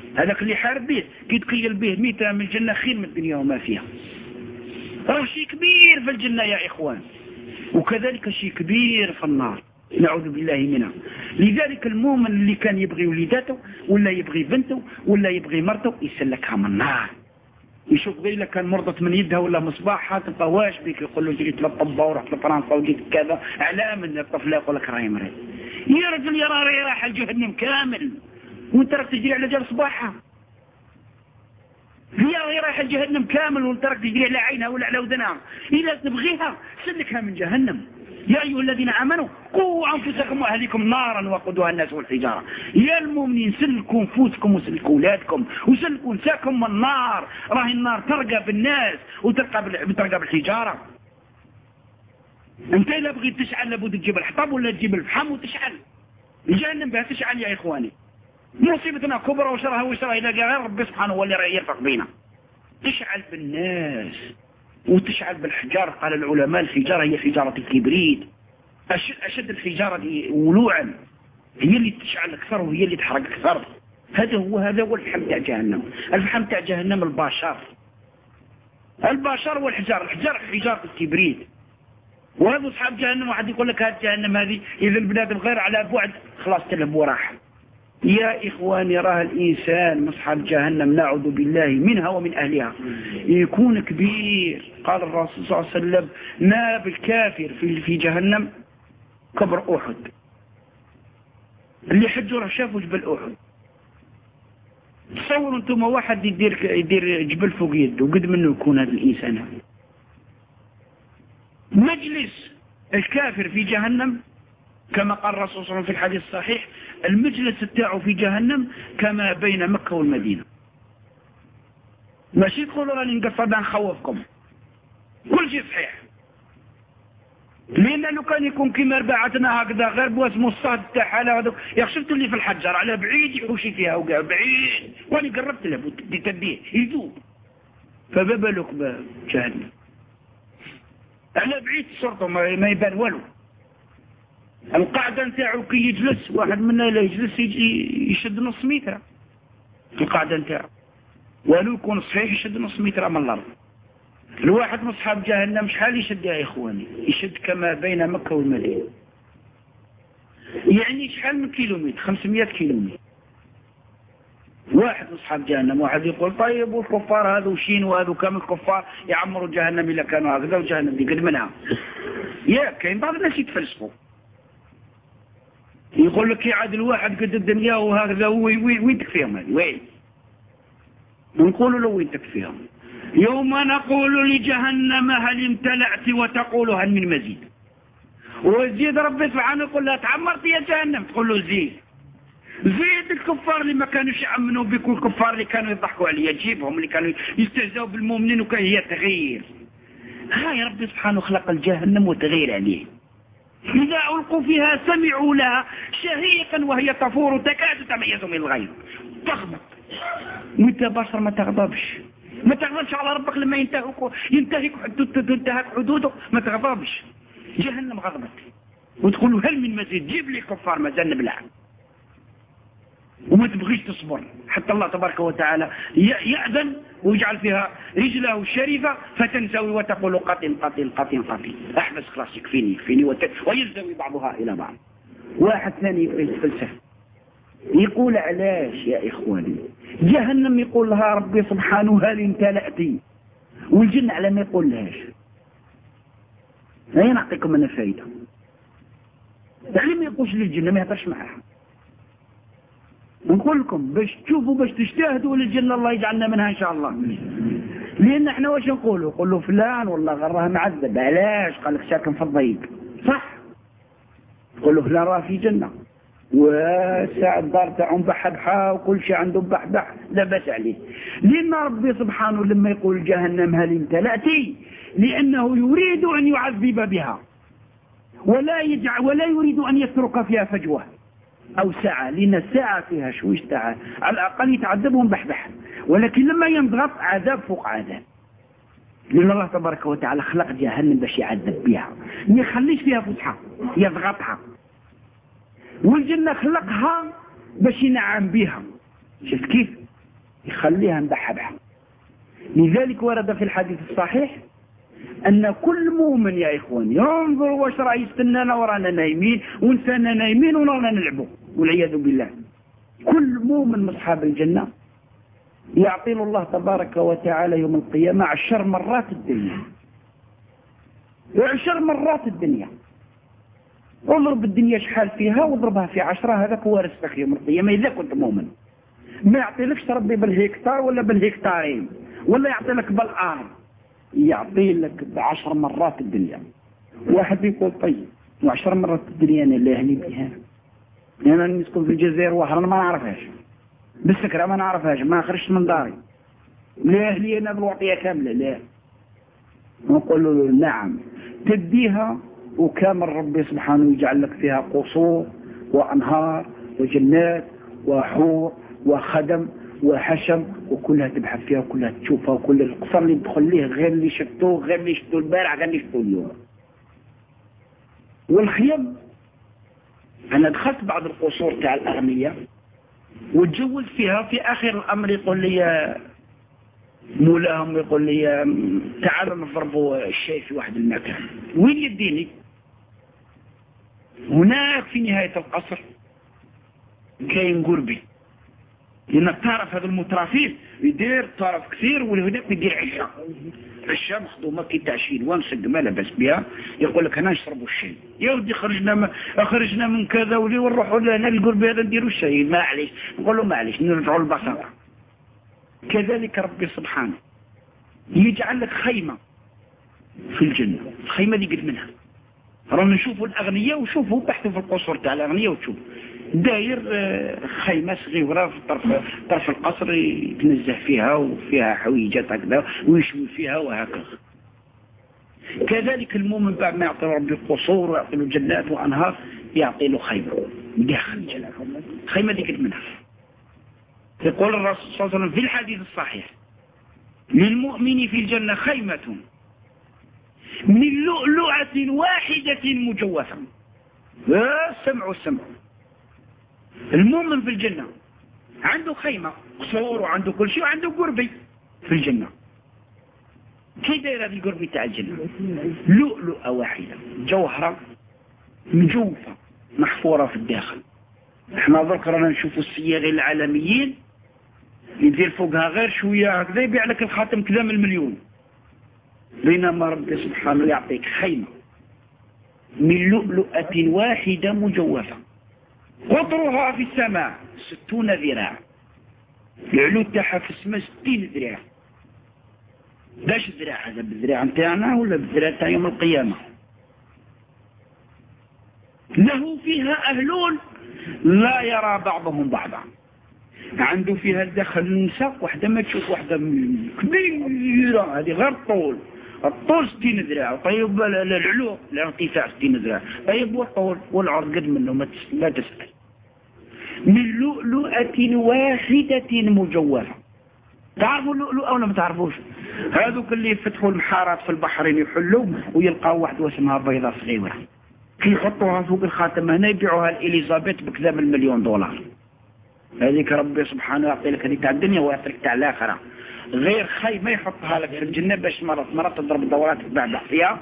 هذاك اللي حارب به كي تخيل به ميتة من الجنة خير من الدنيا وما فيها. راه شيء كبير في الجنة يا إخوان، وكذلك شيء كبير في النار، نعوذ بالله منها. لذلك المؤمن اللي كان يبغي وليداته ولا يبغي بنته ولا يبغي مرته يسلكها من النار. يشوف غير كان مرضت من يدها ولا مصباحها تبقى واش بك، يقول له جيت للطبة ورحت لفرنسا وجيت كذا، على من الطفل يقول لك راهي مريض. يا رجل يا راهي راح الجهنم كامل وانت راك تجري على جال صباحها. هي راهي رايحه الجهنم كامل وانت راك تجري على عينها ولا على ودنها. اذا تبغيها سلكها من جهنم. يا أيها الذين آمنوا قوا أنفسكم وأهليكم نارا وقودها الناس والحجارة. يا المؤمنين سلكوا أنفسكم وسلكوا أولادكم وسلكوا نساكم من النار. راهي النار ترقى بالناس وترقى بالحجارة. أنت إذا بغيت تشعل لابد تجيب الحطب ولا تجيب الفحم وتشعل. جهنم بها تشعل يا إخواني. مصيبتنا كبرى وشرها وشرها إلى غير ربي سبحانه هو اللي يرفق بينا. تشعل بالناس وتشعل بالحجار. قال العلماء الحجارة هي حجارة الكبريت، أشد الحجارة ولوعا، هي اللي تشعل أكثر وهي اللي تحرق أكثر. هذا هو الفحم تاع جهنم. الفحم تاع جهنم البشر والحجار. الحجار حجارة الكبريت. وهذا أصحاب جهنم واحد يقول لك هذه جهنم هذه إذا البنادم غير على بعد خلاص تلب وراح. يا إخواني راه الإنسان مصحب جهنم نعوذ بالله منها ومن أهلها يكون كبير. قال الرسول صلى الله عليه وسلم ناب الكافر في جهنم كبر أحد. اللي حجوا راه شافوا جبل أحد. تصوروا انتم واحد يدير جبل فوق يده وقد منه يكون هذا الإنسان هذا. مجلس الكافر في جهنم كما قال الرسول صلى الله عليه وسلم في الحديث الصحيح المجلس بتاعه في جهنم كما بين مكة والمدينة. ماشي تقولوا راني نقصر نخوفكم، كل شيء صحيح. لأن لو كان يكون كما رباعتنا هكذا غير بواسمو الصاد تاعها هذا يخشبت اللي في الحجر على بعيد يحوشي فيها وقع بعيد واني قربت له تديه يذوب. فما بالك بجهنم على بعيد صرته ما يبان والو. القاعدة نتاعو كي يجلس واحد منا لا يجلس يشد نص متر. القاعدة نتاعو ولو يكون صحيح يشد نص متر من الأرض. الواحد من أصحاب جهنم شحال يشد يا إخواني؟ يشد كما بين مكة والمدينة، يعني شحال من كيلومتر؟ 500 كيلومتر. واحد من أصحاب جهنم واحد يقول طيب والكفار هذو شين وهذو كامل كفار يعمروا جهنم إلا كانوا هكذا وجهنم دي قد منها. يا كاين بعض الناس يتفلسفوا يقول لك يعاد الواحد قد الدنيا وهكذا وين تكفيهم هذه وين؟ نقول له وين تكفيهم؟ يوم نقول لجهنم هل امتلأت وتقول هل من مزيد. وزيد ربي سبحانه يقول لها تعمرت يا جهنم تقول له زيد الكفار اللي ما كانوش يأمنوا بك والكفار اللي كانوا يضحكوا عليها جيبهم اللي كانوا يستهزئوا بالمؤمنين وكان هي تغيير. هاي ربي سبحانه خلق الجهنم وتغير عليه. إذا ألقوا فيها سمعوا لها شهيقا وهي تفور تكاد تميز من الغيظ تغضب. وانت بشر ما تغضبش على ربك لما ينتهك حدوده ما تغضبش. جهنم غضبت وتقول له هل من مزيد؟ جيب لي كفار مازال نبلع وما تبغيش تصبر حتى الله تبارك وتعالى يأذن ويجعل فيها رجله الشريفة فتنزوي وتقول قتل قتل قتل قتل أحبس خلاص يكفيني وينزوي بعضها إلى بعض. واحد ثاني يتفلسف يقول علاش يا إخواني جهنم يقول لها ربي سبحانه هل امتلأتي والجنة على ما يقول لهاش. هيا نعطيكم أنا فايدة. يعني ما يقولش للجنة ما يهدرش معها. نقول لكم باش تشوفوا باش تجتهدوا للجنة الله يجعلنا منها إن شاء الله. لأن احنا واش نقولوا فلان والله غراه معذب علاش قال لك ساكن في الضيق صح. نقولوا فلان راه في جنة والساعة الدار تاعهم بحبحة وكل شيء عنده بحبح لا بأس عليه. لأن ربي سبحانه لما يقول جهنم هل امتلأتي لأنه يريد أن يعذب بها ولا يريد أن يترك فيها فجوة أو ساعة. لأن الساعة فيها شويش ساعة على الأقل يتعذبهم بحبح، ولكن لما ينضغط عذاب فوق عذاب. لأن الله تبارك وتعالى خلق جهنم باش يعذب بها ما يخليش فيها فسحة يضغطها. والجنة خلقها باش ينعم بها. شفت كيف؟ يخليها نضحبها. لذلك ورد في الحديث الصحيح أن كل مؤمن يا إخوان ينظر واش راه يستنانا ورانا نايمين ونسانا نايمين ورانا نلعبوا والعياذ بالله. كل مؤمن من أصحاب الجنة يعطي الله تبارك وتعالى يوم القيامة 10 مرات الدنيا، 10 مرات الدنيا. اضرب الدنيا شحال فيها واضربها في 10، هذاك هو رزقك يوم القيامة إذا كنت مؤمن. ما يعطيلكش ربي بالهكتار ولا بالهكتارين ولا يعطي لك بالآن، يعطي لك ب10 مرات الدنيا. واحد يقول طيب و10 مرات الدنيا أنا لا أهلي بها، أنا نسكن في الجزائر وحرا ما نعرفهاش، بالسكرة ما نعرفهاش، ما خرجت من داري، لا أهلي أنا بالوعطية كاملة. لا، نقول له نعم تديها وكامل ربي سبحانه يجعل لك فيها قصور وأنهار وجنات وحور وخدم وحشم، وكلها تبحث فيها وكلها تشوفها، وكل القصر اللي تدخل ليه غير اللي شفتوه، غير اللي شفتوه البارح، غير اللي شفتوه اليوم. والخيم أنا دخلت بعض القصور تاع الأغنياء وتجولت فيها، في آخر الأمر يقول لي مولاهم، يقول لي تعالوا نضربوا الشاي في واحد المكان. وين يديني؟ هناك في نهاية القصر كاين قربي، لأنك تعرف هذا المترافين يدير طرف كثير والهدف يدير عشاء مخدومة كي تعشين وانسق ما لبس بها، يقول لك أنا نشربوا الشاي يا ودي خرجنا من كذا ولي ونروحوا لهنا القربي هذا نديروا الشاي، معليش نقول له معليش نرجعوا للبصرة. كذلك ربي سبحانه يجعل لك خيمة في الجنة، الخيمة دي قد منها رانا نشوفوا الأغنياء وشوفوا بحثوا في القصور تاع الأغنياء وتشوف داير خيمة صغيرة في طرف القصر يتنزه فيها وفيها حويجات هكذا ويشوي فيها وهكذا. كذلك المؤمن بعد ما يعطي ربي قصور ويعطي له جنات وأنهار يعطي له خيمة داخل الجنة، خيمة دي قد منها. يقول الرسول صلى الله عليه وسلم في الحديث الصحيح للمؤمن في الجنة خيمة من لؤلؤة واحدة مجوفة. سمعوا السمع، المؤمن في الجنة عنده خيمة قصور وعنده كل شيء وعنده قربي في الجنة. كيف داير هذه القربي تاع الجنة؟ لؤلؤة واحدة جوهرة مجوفة محفورة في الداخل. احنا ذكرنا نشوفوا السياغ العالميين يدير فوقها غير شوية هكذا يبيع لك الخاتم كذا من المليون، بينما ربي سبحانه يعطيك خيمة من لؤلؤة واحدة مجوفة قطرها في السماء 60 ذراع، العلو تاعها في السماء 60 ذراع. باش الذراع هذا بالذراع نتاعنا ولا بالذراع تاع يوم القيامة؟ له فيها أهلون لا يرى بعضهم بعضا، عنده فيها الدخل النساء واحدة ما تشوف واحدة كبيرة، هذه غير الطول 60 ذراع، طيب العلو الارتفاع 60 ذراع، طيب والطول والعرض قد منه ما تسأل. من لؤلؤة واحدة مجوفة. تعرفوا اللؤلؤة ولا ما تعرفوش؟ هذوك اللي يفتحوا المحارات في البحرين يحلوا ويلقاوا واحدة اسمها بيضة صغيرة كي يحطوها فوق الخاتم هنا يبيعوها لإليزابيث بكذا من $1,000,000. هذيك ربي سبحانه يعطي لك هذه تاع الدنيا ويعطي لك تاع الآخرة. غير خيمة يحطها لك في الجنة باش مرات تضرب دورات تبعبع فيها،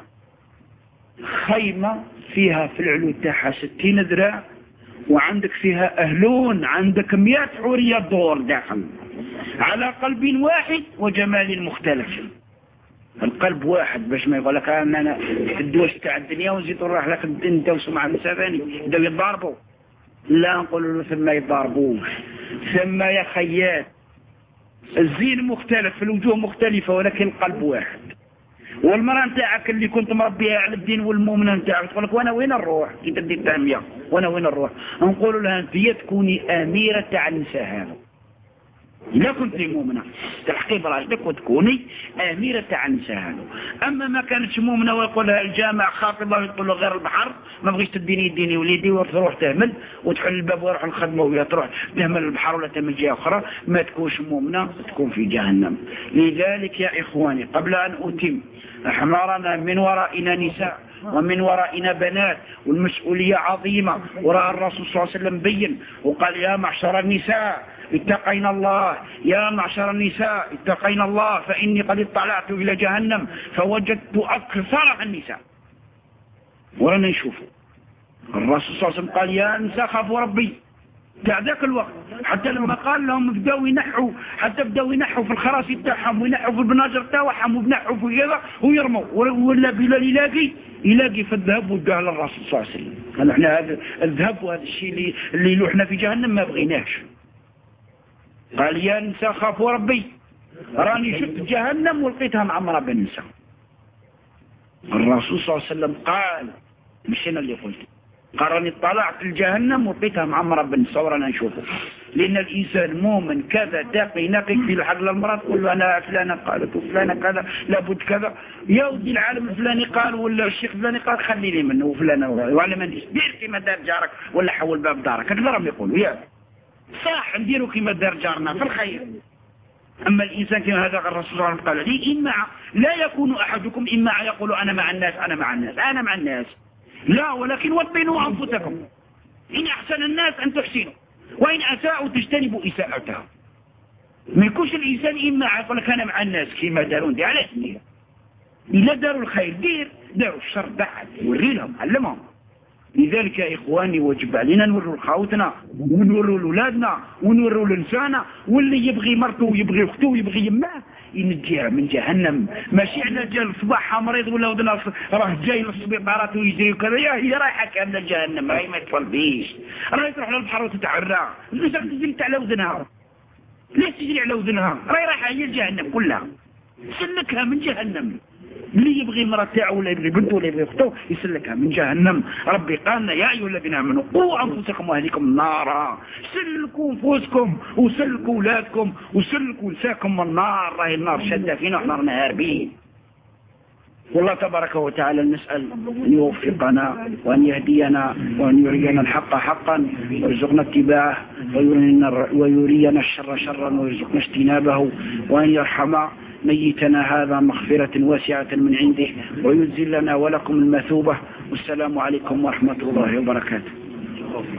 خيمة فيها في العلو تاعها 60 ذراع وعندك فيها أهلون، عندك 100 حورية دور داخل على قلب واحد وجمال مختلف. القلب واحد باش ما يقول لك أنا في الدوش تاع الدنيا ونزيد نروح لك ندوسوا مع النساء ثاني يبداو يتضاربوا. لا نقول له ثم يتضاربوش، ثم يا خيات الزين مختلف، الوجوه مختلفة ولكن القلب واحد. والمرأة نتاعك اللي كنت مربيها على الدين والمؤمنة نتاعك تقول لك وانا وين نروح كي تدي التهمية وانا وين نروح؟ نقول لها انت تكوني أميرة تاع النساء هذا إذا كنت مؤمنة تلحقي براجلك وتكوني أميرة تاع النساء هذا. أما ما كانتش مؤمنة ويقولها الجامع خاطبة ويقول له غير البحر ما بغيش تديني وليدي وتروح تهمل وتحل الباب ويروح الخدمة وهي تروح تهمل البحر ولا تهمل جهة أخرى، ما تكونش مؤمنة تكون في جهنم. لذلك يا إخواني قبل أن أتم، احنا من ورائنا نساء ومن ورائنا بنات والمسؤولية عظيمة، ورأى الرسول صلى الله عليه وسلم بين وقال يا معشر النساء اتقينا الله، يا معشر النساء اتقينا الله فإني قد اطلعت إلى جهنم فوجدت أكثرها النساء. ولنا نشوفه الرسول صلى الله عليه وسلم قال يا نساء خافوا ربي تاع ذاك الوقت، حتى لما قال لهم بداوا ينحوا، حتى بداوا ينحوا في الخراصي تاعهم وينحوا في البناجر تاعهم وينحوا في كذا ويرموا، ولا بلال يلاقي في الذهب وداه للرسول صلى الله عليه وسلم. قال احنا هذا الذهب وهذا الشيء اللي لوحنا في جهنم ما بغيناش. قال يا نساء خافوا ربي، راني شفت جهنم ولقيتها معمرة بالنساء. الرسول صلى الله عليه وسلم قال مش انا اللي قلت، قال راني طلعت الجهنم ولقيتها معمرة بالنساء ورانا نشوفه. لأن الإنسان مؤمن كذا تقي نقي في الحق للمرأة تقول له أنا فلانة قالت وفلانة كذا لابد كذا، يا ودي العالم الفلاني قال ولا الشيخ الفلاني قال خلي لي منه وفلانة ولا ما نديش، دير كما دار جارك ولا حول باب دارك، هكذا راهم يقولوا يا صح نديروا كما دار جارنا في الخير. أما الإنسان كما هذا الرسول صلى الله عليه وسلم قال لي إما لا يكون أحدكم إما يقول أنا مع الناس أنا مع الناس أنا مع الناس، لا ولكن وطنوا أنفسكم، إن أحسن الناس أن تحسنوا وإن أساءوا تجتنبوا إساءتهم. ما يكونش الإنسان إما يقول لك أنا مع الناس كما دارون دي على سنية، إلا داروا الخير دير، داروا الشر بعد وري لهم علمهم. لذلك يا إخواني وجب علينا نوروا لخاوتنا ونوروا لأولادنا ونوروا لنسانا، واللي يبغي مرته ويبغي أخته ويبغي يماه ينجيها من جهنم، ماشي على جال صباحها مريض ولا ودنا راه جاي للسبيطارات ويجري وكذا، هي رايحة كاملة جهنم، راهي ما تفلبيش، راهي تروح للبحر وتتعرى، ليش تجري على ودنها؟ ليش تجري على ودنها؟ راهي رايحة هي جهنم كلها، سلكها من جهنم. اللي يبغي مرة تاعو ولا يبغي بنته ولا يبغي اخته يسلكها من جهنم. ربي قالنا يا ايها الذين امنوا قوا انفسكم واهليكم النار، سلكوا انفسكم وسلكوا اولادكم وسلكوا نساكم من النار، راهي النار شاده فينا وحنا رانا هاربين. والله تبارك وتعالى نسأل أن يوفقنا وأن يهدينا وأن يرينا الحق حقا ويرزقنا اتباعه ويرينا الشر شرا ويرزقنا اجتنابه، وأن يرحم ميتنا هذا مغفرة واسعة من عنده وينزل لنا ولكم المثوبة. والسلام عليكم ورحمة الله وبركاته.